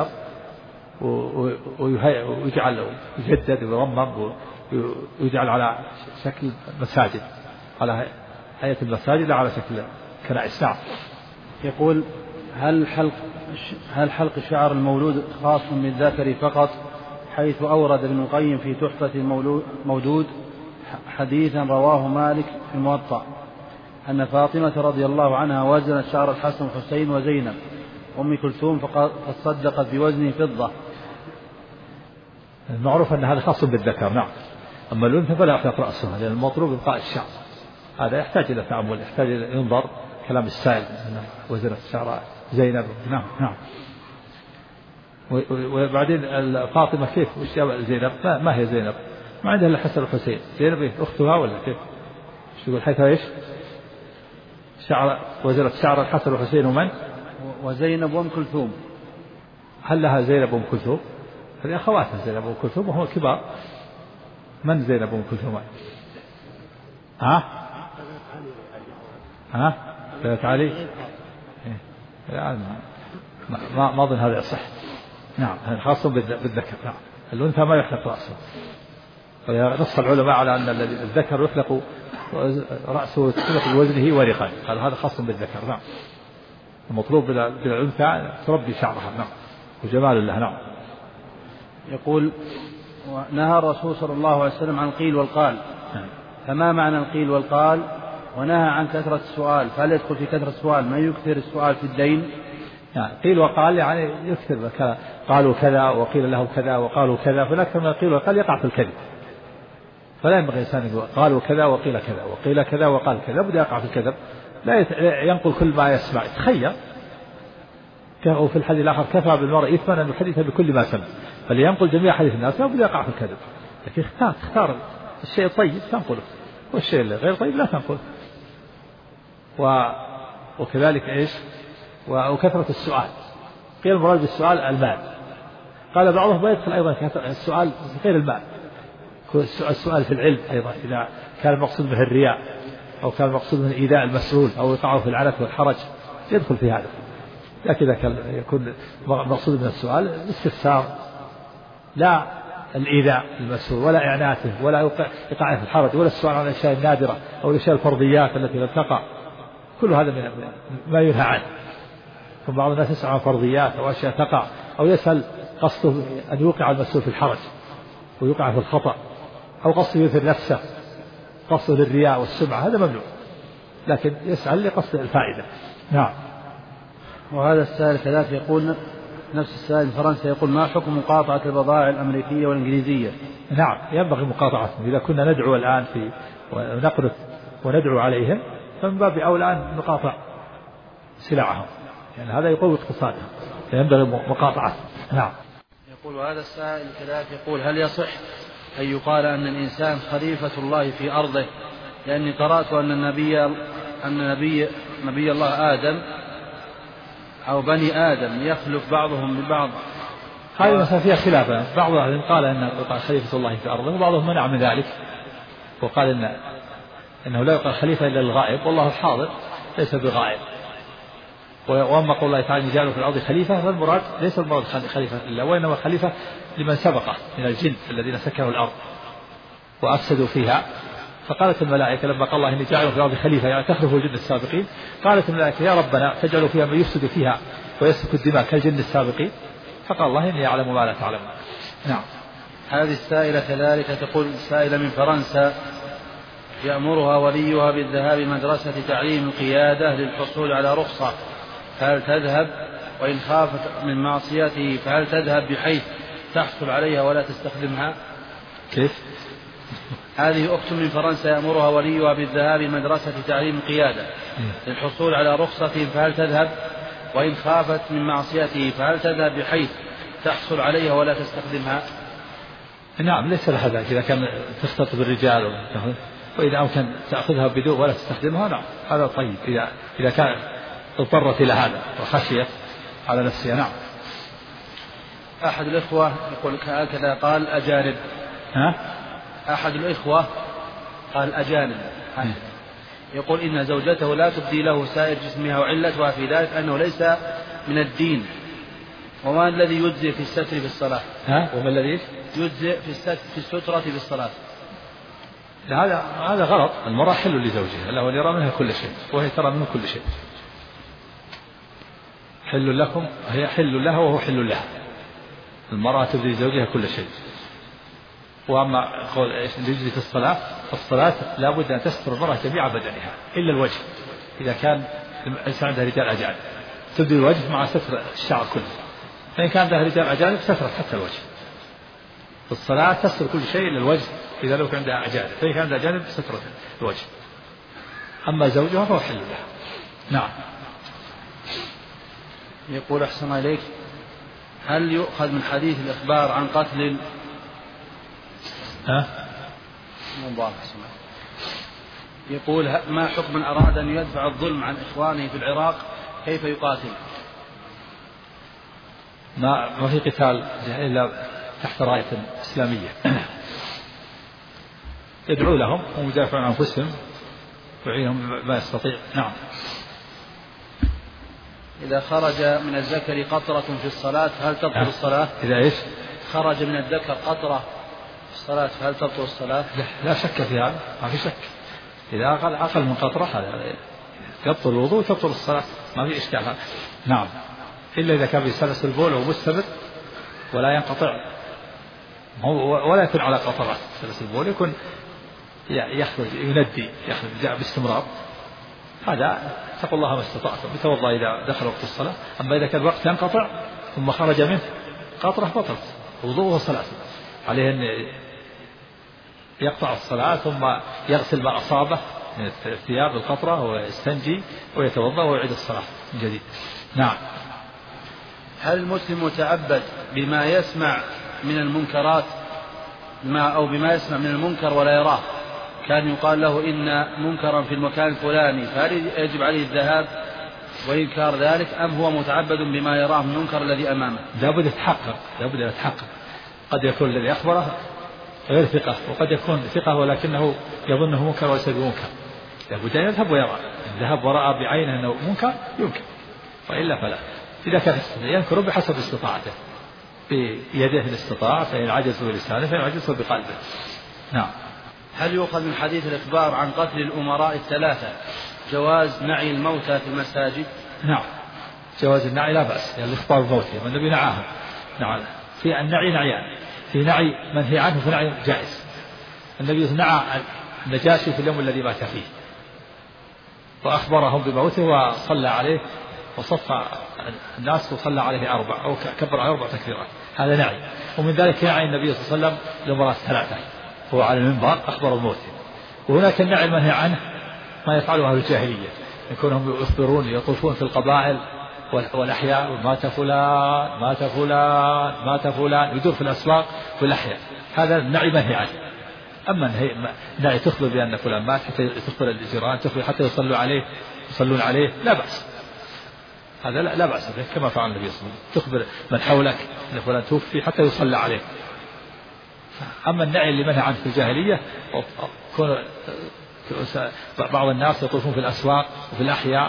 ويجعل يجدد ويرمم ويجعل على شكل مساجد، على هيئة المساجد لا على شكل كنائس. نعم. يقول: هل حلق شعر المولود خاص بالذكر فقط، حيث أورد ابن القيم في تحفة المولود حديثا رواه مالك في الموطأ أن فاطمة رضي الله عنها وزنت شعر الحسن والحسين وزينب أم كلثوم فصدقت بوزن فضة. المعروف أن هذا خاص بالذكر. نعم. أما الأنثى فلا يحلق رأسها، لأن المطلوب إبقاء الشعر، هذا يحتاج إلى تأمل، يحتاج إلى ينظر كلام السائل وزنت شعر زينب. نعم. وبعدين فاطمة كيف وش زينب ما هي زينب ما عندها إلا الحسن والحسين زينب أختها ولا كيف شو يقول حيث إيش وزرت شعر الحسن والحسين ومن وزينب وأم كلثوم هل لها زينب وأم كلثوم هذه أخواتها زينب وأم كلثوم وهو كبار من زينب وأم كلثوم بنت علي يعني ما أظن هذا يصح نعم هذا خاص بالذكر نعم الأنثى ما يخلق رأسه نص العلماء على أن الذكر يخلق رأسه يخلق بوزنه ورقا قال هذا خاص بالذكر نعم المطلوب بالأنثى تربي شعرها نعم وجمال لها نعم. يقول نهى الرسول صلى الله عليه وسلم عن القيل والقال فما معنى القيل والقال ونهى عن كثرة السؤال فهل يدخل في كثرة السؤال ما يكثر السؤال في الدين يعني قيل وقال يعني يكثر قالوا كذا وقيل له كذا وقالوا كذا فالأكثر من القيل والقال يقع في الكذب فلا ينبغي الإنسان يقول قالوا كذا وقيل كذا وقيل كذا وقال كذا بدأ يقع في الكذب لا ينقل كل ما يسمع يتخير وفي الحديث الآخر كفى بالمرء إثما أن يحدث بكل ما سمع فلينقل جميع حديث الناس لا بد يقع في الكذب لكن تختار الشيء الطيب تنقله والشيء غير طيب لا تنقله وكذلك إيش وكثرة السؤال قيل المراد بالسؤال المال قال بعضهم ويدخل أيضا السؤال غير المال السؤال في العلم أيضا إذا كان المقصود به الرياء أو كان المقصود من إيذاء المسؤول أو يقعه في العنت والحرج يدخل في هذا لكن إذا يكون المقصود من السؤال الاستفسار لا الإيذاء المسؤول ولا إعناته ولا إيقاعه في الحرج ولا السؤال عن الأشياء النادرة أو الأشياء الفرضيات التي لم تقع كل هذا من ما ينهى عنه فبعض الناس يسأل عن فرضيات أو أشياء تقع أو يسأل قصده أن يوقع المسؤول في الحرج ويوقع في الخطأ أو قصده يثر نفسه قصده للرياء والسمعة هذا ممنوع لكن يسأل لقصد الفائدة نعم. وهذا السائل كذلك يقول نفس السائل الفرنسي يقول ما حكم مقاطعة البضائع الأمريكية والإنجليزية؟ نعم ينبغي مقاطعتهم إذا كنا ندعو الآن في ونقرث وندعو عليهم فمن باب أولى أن نقاطع سلعهم يعني هذا يقوي اقتصادهم فينبغي مقاطعة نعم. يقول وهذا السائل كذلك يقول هل يصح أن يقال أن الإنسان خليفة الله في أرضه لأني قرأت أن نبي الله آدم أو بني آدم يخلف بعضهم ببعض هذه المسألة فيها خلافة بعض أهل قال أن خليفة الله في أرضه وبعضهم منع من ذلك وقال إنه لا يقال خليفة إلا الغائب والله الحاضر ليس بغائب وأما قول الله تعالى جعله في الأرض خليفة فالمراد ليس المراد خليفة إلا وإنما خليفة لمن سبقه من الجن الذين سكنوا الأرض وأفسدوا فيها فقالت الملائكة لما قال الله إني جاعل في الأرض خليفة يعني تخلف الجن السابقين قالت الملائكة يا ربنا تجعل فيها من يفسد فيها ويسفك الدماء كالجن السابقين فقال الله إني أعلم ما لا تعلمون نعم. هذه السائلة كذلك تقول سائلة من فرنسا يأمرها وليها بالذهاب مدرسة تعليم القيادة للحصول على رخصة فهل تذهب وإن خافت من معصيته فهل تذهب بحيث تحصل عليها ولا تستخدمها؟ كيف؟ هذه أخت من فرنسا يأمرها وليها بالذهاب مدرسة تعليم القيادة للحصول على رخصة فهل تذهب وإن خافت من معصيته فهل تذهب بحيث تحصل عليها ولا تستخدمها؟ نعم ليس لها ذلك إذا كان تختلط بالرجال وإذا أمكن تأخذها بدون ولا تستخدمها نعم هذا طيب إذا كان اضطرت إلى هذا وخشيت على نفسها نعم. أحد الإخوة يقول هكذا قال أجانب أحد الإخوة قال أجانب يقول إن زوجته لا تبدي له سائر جسمها وعلتها في ذلك أنه ليس من الدين وما الذي يجزئ في الستر في الصلاة وما الذي يجزئ في السترة في الصلاة؟ هذا غلط المرأة حل لزوجها له يرى منها كل شيء وهي ترى منه كل شيء حل لكم هي حل لها وهو حل لها المرأة تبدي لزوجها كل شيء. وأما قول يجزي في الصلاة لا بد أن تستر المرأة جميع بدنها إلا الوجه إذا كان عندها رجال أجانب تبدي الوجه مع ستر الشعر كله فإن كان عندها رجال أجانب سترت حتى الوجه في الصلاة تستر كل شيء إلا الوجه إذا لو كان عندها أجانب فإن كان عندها أجانب سترت الوجه أما زوجها فهو حل لها نعم. يقول أحسن إليك هل يؤخذ من حديث الإخبار عن قتل يقول ما حكم من أراد أن يدفع الظلم عن إخوانه في العراق كيف يقاتل؟ ما في قتال إلا تحت راية إسلامية. يدعو لهم ويدافع عن أنفسهم ويعينهم ما يستطيع. نعم. إذا خرج من الذكر قطرة في الصلاة هل تبطل الصلاة؟ إذا إيش؟ خرج من الذكر قطرة في الصلاة هل تبطل الصلاة؟ لا شك في هذا، ما في شك. إذا أقل من قطرة هذا يبطل الوضوء تبطل الصلاة، ما في إشكال هذا. نعم. إلا إذا كان بيسلس البول ومستمر ولا ينقطع ولا يكون على قطرات. سلس البول يكون يخرج يندي يخرج باستمرار، هذا اتقوا الله ما استطعتم، يتوضأ إذا دخل وقت الصلاة. أما إذا كان الوقت ينقطع ثم خرج منه قطرة بطلت وضوءه وصلاته، عليه أن يقطع الصلاة ثم يغسل ما أصابه من الثياب القطرة ويستنجي ويتوضأ ويعيد الصلاة من جديد. نعم. هل المسلم متعبد بما يسمع من المنكرات أو بما يسمع من المنكر ولا يراه؟ كان يقال له إن منكرا في المكان الفلاني، فهل يجب عليه الذهاب وإنكار ذلك أم هو متعبد بما يراه من المنكر الذي أمامه؟ لابد يتحقق. قد يكون الذي أخبره غير ثقة، وقد يكون ثقة ولكنه يظنه منكر وليس بمنكر، لابد أن يذهب ويرى. ذهب ورأى بعينه أنه منكر يمكن، وإلا فلا. إذا كان ينكر بحسب استطاعته، بيده الاستطاعة، فإن عجز بلسانه فإن عجز بقلبه. نعم. هل يؤخذ من حديث الإخبار عن قتل الأمراء الثلاثة جواز نعي الموتى في المساجد؟ نعم، جواز النعي لا بأس، يعني الإخبار بموته والنبي نعاهم. نعم. في النعي نعيان، في نعي منهي عنه وفي نعي جائز. النبي نعى النجاشي في اليوم الذي مات فيه وأخبرهم بموته وصلى عليه وصف الناس وصلى عليه 4 أو كبر عليه 4 تكبيرات، هذا نعي. ومن ذلك نعي النبي صلى الله عليه وسلم الأمراء الثلاثة هو على المنبر أخبر الموت. وهناك النعي المنهي عنه ما يفعله أهل الجاهلية، يكونهم يخبرون يطوفون في القبائل والأحياء مات فلان مات فلان مات فلان، يدور في الأسواق في الأحياء، هذا النعي منهي عنه. أما النعي تخبر بأن فلان مات حتى تخبر الجيران، تخبر حتى يصلون عليه لا بأس، هذا لا بأس به، كما فعل النبي صلى الله عليه وسلم، تخبر من حولك أن فلان توفي حتى يصلى عليه. أما النعي اللي منهى عنه في الجاهلية، بعض الناس يطوفون في الأسواق وفي الأحياء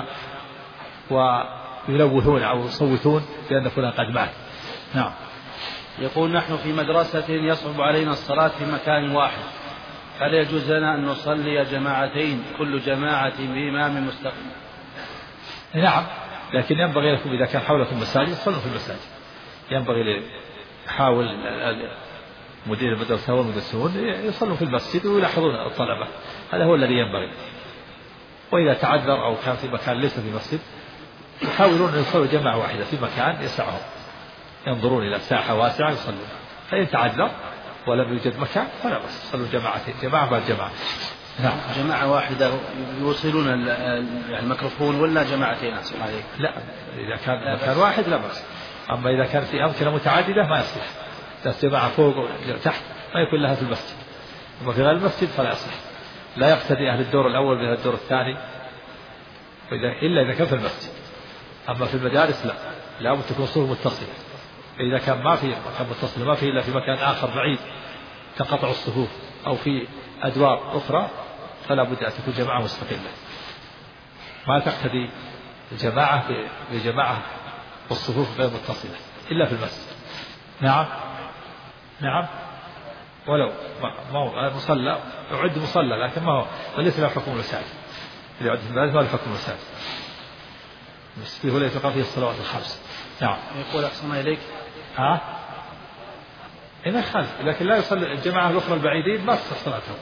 ويلوثون أو يصوتون بأن فلان قد مات. نعم. يقول نحن في مدرسة يصعب علينا الصلاة في مكان واحد، هل يجوز لنا أن نصلي جماعتين كل جماعة بإمام مستقيم؟ نعم، لكن ينبغي لكم إذا كان حولكم مساجد صلوا في المساجد، ينبغي يحاول مدير المدرسة والمدرسون يصلوا في المسجد ويلاحظون الطلبة، هذا هو الذي ينبغي. وإذا تعذر أو كان في مكان ليس في مسجد يحاولون أن يصلوا جماعة واحدة في مكان يسعهم، ينظرون إلى ساحة واسعة يصلون. فإن تعذر ولم يوجد مكان فلا بأس، يصلوا جماعتين، جماعة بعد جماعة. نعم. جماعة واحدة يوصلون يعني الميكروفون ولا جماعتين؟ لا، إذا كان مكان واحد لا بأس. أما إذا كان في أمكنة متعددة ما يصلح، بس جماعة فوق وتحت ما يكون لها في المسجد، أما في غير المسجد فلا يصلح، لا يقتدي أهل الدور الأول بأهل الدور الثاني إلا إذا كان في المسجد. أما في المدارس لا بد تكون صفوف متصلة، إذا كان ما في مكان متصل ما في إلا في مكان آخر بعيد تنقطع الصفوف أو في أدوار أخرى فلا بد أن تكون جماعة مستقلة، ما تقتدي الجماعة بجماعة والصفوف غير متصلة إلا في المسجد. نعم، ولو ما هو مصلى يعد مصلى لكن ما هو وليس له حكم المساجد، إذا عد ما له حكم المساجد، المسجد هو الذي تقام فيه الصلوات الخمس. نعم. يقول أحسن إليك إذا خلف، لكن لا يصلي الجماعة الأخرى البعيدين ما تصح صلاتهم،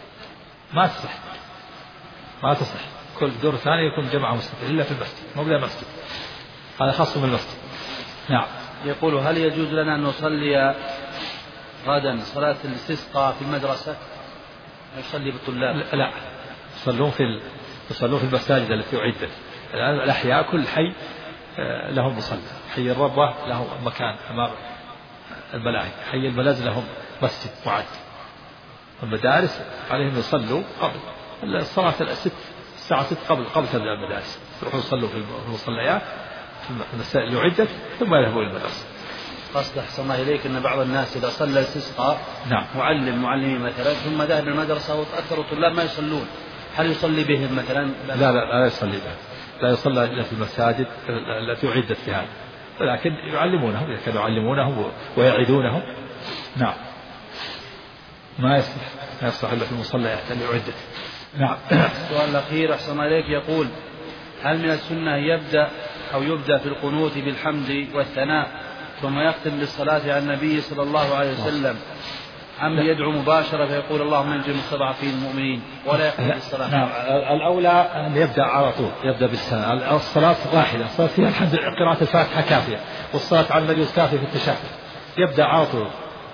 ما تصح. كل دور ثاني يكون جماعة مستقلة إلا في المسجد، مو بلا مسجد، هذا خاص بالمسجد. نعم. يقول هل يجوز لنا أن نصلي غدا صلاة الاستسقاء في المدرسة؟ يصلي بالطلاب؟ لا، يصلون في المساجد التي أعدت. الآن الأحياء كل حي لهم مصلى، حي الربوة له مكان أمام الملاهي، حي الملاذ لهم مسجد معد. المدارس عليهم يصلوا قبل الصلاة الساعة 6 قبل تبدأ المدارس، يروحوا يصلوا في المصليات في المسائل اللي أعدت ثم يذهبوا إلى المدرسة. قصد أحسن الله إليك أن بعض الناس إذا صلى الاستسقاء نعم معلمين مثلا ثم ذهب المدرسة وتأثروا الطلاب ما يصلون، هل يصلي بهم مثلا؟ لا يصلي بهم، لا يصلى إلا في المساجد التي أعدت في هذا، ولكن يعلمونهم إذا كانوا يعلمونهم ويعيدونهم. نعم ما يصلح إلا في المصليات التي أعدت. نعم. السؤال الأخير أحسن الله إليك يقول: هل من السنة يبدأ في القنوت بالحمد والثناء ثم يختم بالصلاة على النبي صلى الله عليه وسلم، أم يدعو مباشرة فيقول اللهم انجِ المستضعفين المؤمنين ولا يختم بالصلاة؟ نعم الأولى أن يبدأ على طول، يبدأ بالثناء. الصلاة واحدة، الصلاة فيها الحمد قراءة الفاتحة كافية، والصلاة على النبي كافية في التشهد. يبدأ على طول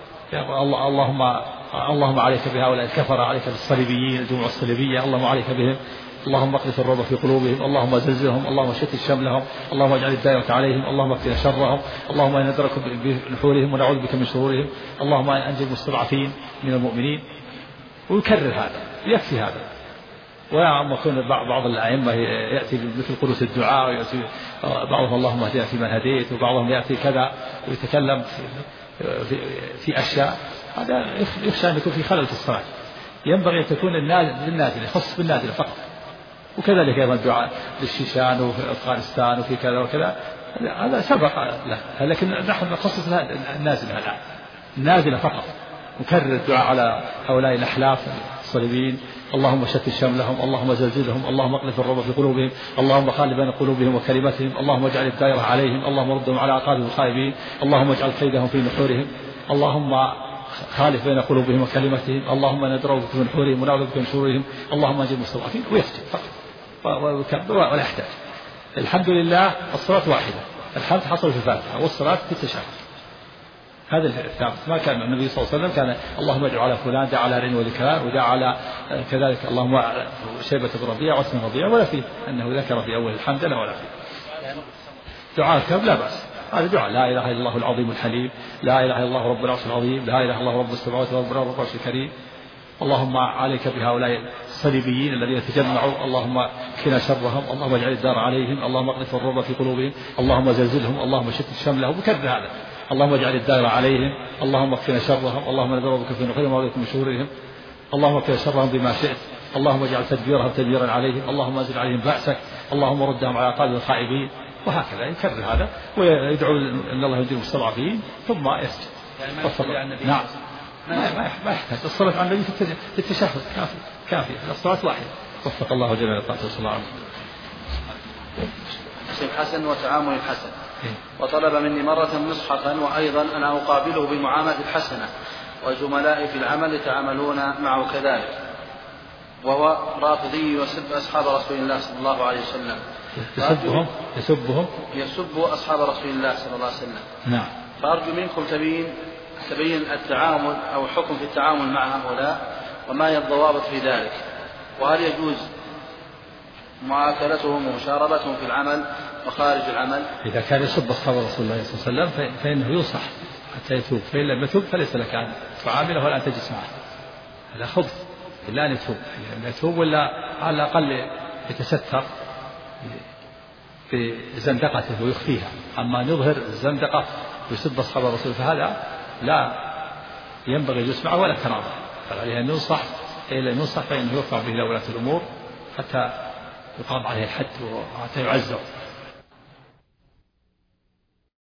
اللهم عليك بهؤلاء الكفر، عليك بالصليبيين الجموع الصليبية، اللهم عليك بهم، اللهم اقذف الرعب في قلوبهم، اللهم زلزلهم، اللهم شتت شملهم، اللهم اجعل الدائرة عليهم، اللهم اكفنا شرهم، اللهم انا ندرك بنحورهم ونعوذ بك من شرورهم، اللهم انجِ المستضعفين من المؤمنين. ويكرر هذا، يكفي هذا. ويعم يكون بعض الأئمة يأتي مثل قنوت الدعاء، ويأتي بعضهم اللهم اهدنا فيمن هديت، وبعضهم يأتي كذا ويتكلم في أشياء، هذا يخشى أن يكون في خلل في الصلاة. ينبغي أن تكون للنازلة، يخص بالنازلة فقط. وكذلك أيضا الدعاء للشيشان وفي أفغانستان وفي كذا وكذا، هذا سبق له، لكن نحن نخصص النازلة الآن، النازلة فقط. نكرر الدعاء على هؤلاء الأحلاف الصليبيين، اللهم شتت شملهم، اللهم زلزلهم، اللهم اقذف الرعب في قلوبهم، اللهم خالف بين قلوبهم وكلمتهم، اللهم اجعل الدائرة عليهم، اللهم ردهم على أعقابهم خائبين، اللهم اجعل كيدهم في نحورهم، اللهم خالف بين قلوبهم وكلمتهم، اللهم ندعو بك من نحورهم ونعوذ بك من شرورهم، اللهم انجِ المستضعفين. ويسجد فقط ويكبر ولا يحتاج. الحمد لله الصلاة واحدة، الحمد حصل في الفاتحة والصلاة في التشهد. هذا الثابت. ما كان النبي صلى الله عليه وسلم كان اللهم اجعل على فلان، دعا على رين وذكران، ودعا على كذلك اللهم شيبة بن ربيع واسم ربيع، ولا فيه أنه ذكر في أول الحمد لا ولا فيه. دعاء الكرب لا بأس، هذا دعاء لا إله إلا الله العظيم الحليم، لا إله إلا الله رب العرش العظيم، لا إله إلا الله رب السماوات والأرض رب العرش الكريم، اللهم عليك بهؤلاء الصليبيين الذين تجمعوا، اللهم اكفنا شرهم، اللهم اجعل الدار عليهم، اللهم اقذف الرعب في قلوبهم، اللهم زلزلهم، اللهم شتت شملهم. وكرر هذا، اللهم اجعل الدائرة عليهم، اللهم اكفنا شرهم، اللهم ندعو بك في نحورهم ونعوذ بك من شرورهم، اللهم اكفنا شرهم بما شئت، اللهم اجعل تدبيرهم تدميرا عليهم، اللهم انزل عليهم بأسك، اللهم ردهم على أعقابهم الخائبين. وهكذا يكرر هذا ويدعو ان الله ينجي المستضعفين ثم يسجد. نعم ما يحتاج الصلاة على النبي في التشهد كافية، الصلاة واحدة. وفق الله جميع الطاعة والصلاة عليه. اسم حسن وتعامل حسن. وطلب مني مرة مصحفا وأيضا أن أقابله بالمعاملة الحسنة، وزملائي في العمل يتعاملون معه كذلك، وهو رافضي يسب أصحاب رسول الله صلى الله عليه وسلم. يسب أصحاب رسول الله صلى الله عليه وسلم. نعم. فأرجو منكم تبين التعامل أو الحكم في التعامل مع هؤلاء، وما هي الضوابط في ذلك، وهل يجوز معاكلتهم ومشاربتهم في العمل وخارج العمل؟ إذا كان يسب أصحاب رسول الله صلى الله عليه وسلم فإنه ينصح حتى يتوب، فإن لم يتوب فليس لك أن تعامله ولا أن تجلس معه، هذا خبث. إلا أن يتوب ولا على الأقل يتستر بزندقته ويخفيها. أما أن يظهر الزندقة ويسب أصحاب الرسول فهذا لا ينبغي أن يسمع ولا كرامة، فعليه أن ينصح، إلا أن ينصح فإنه يرفع به إلى ولاة الأمور حتى يقام عليه الحد وحتى يعزر.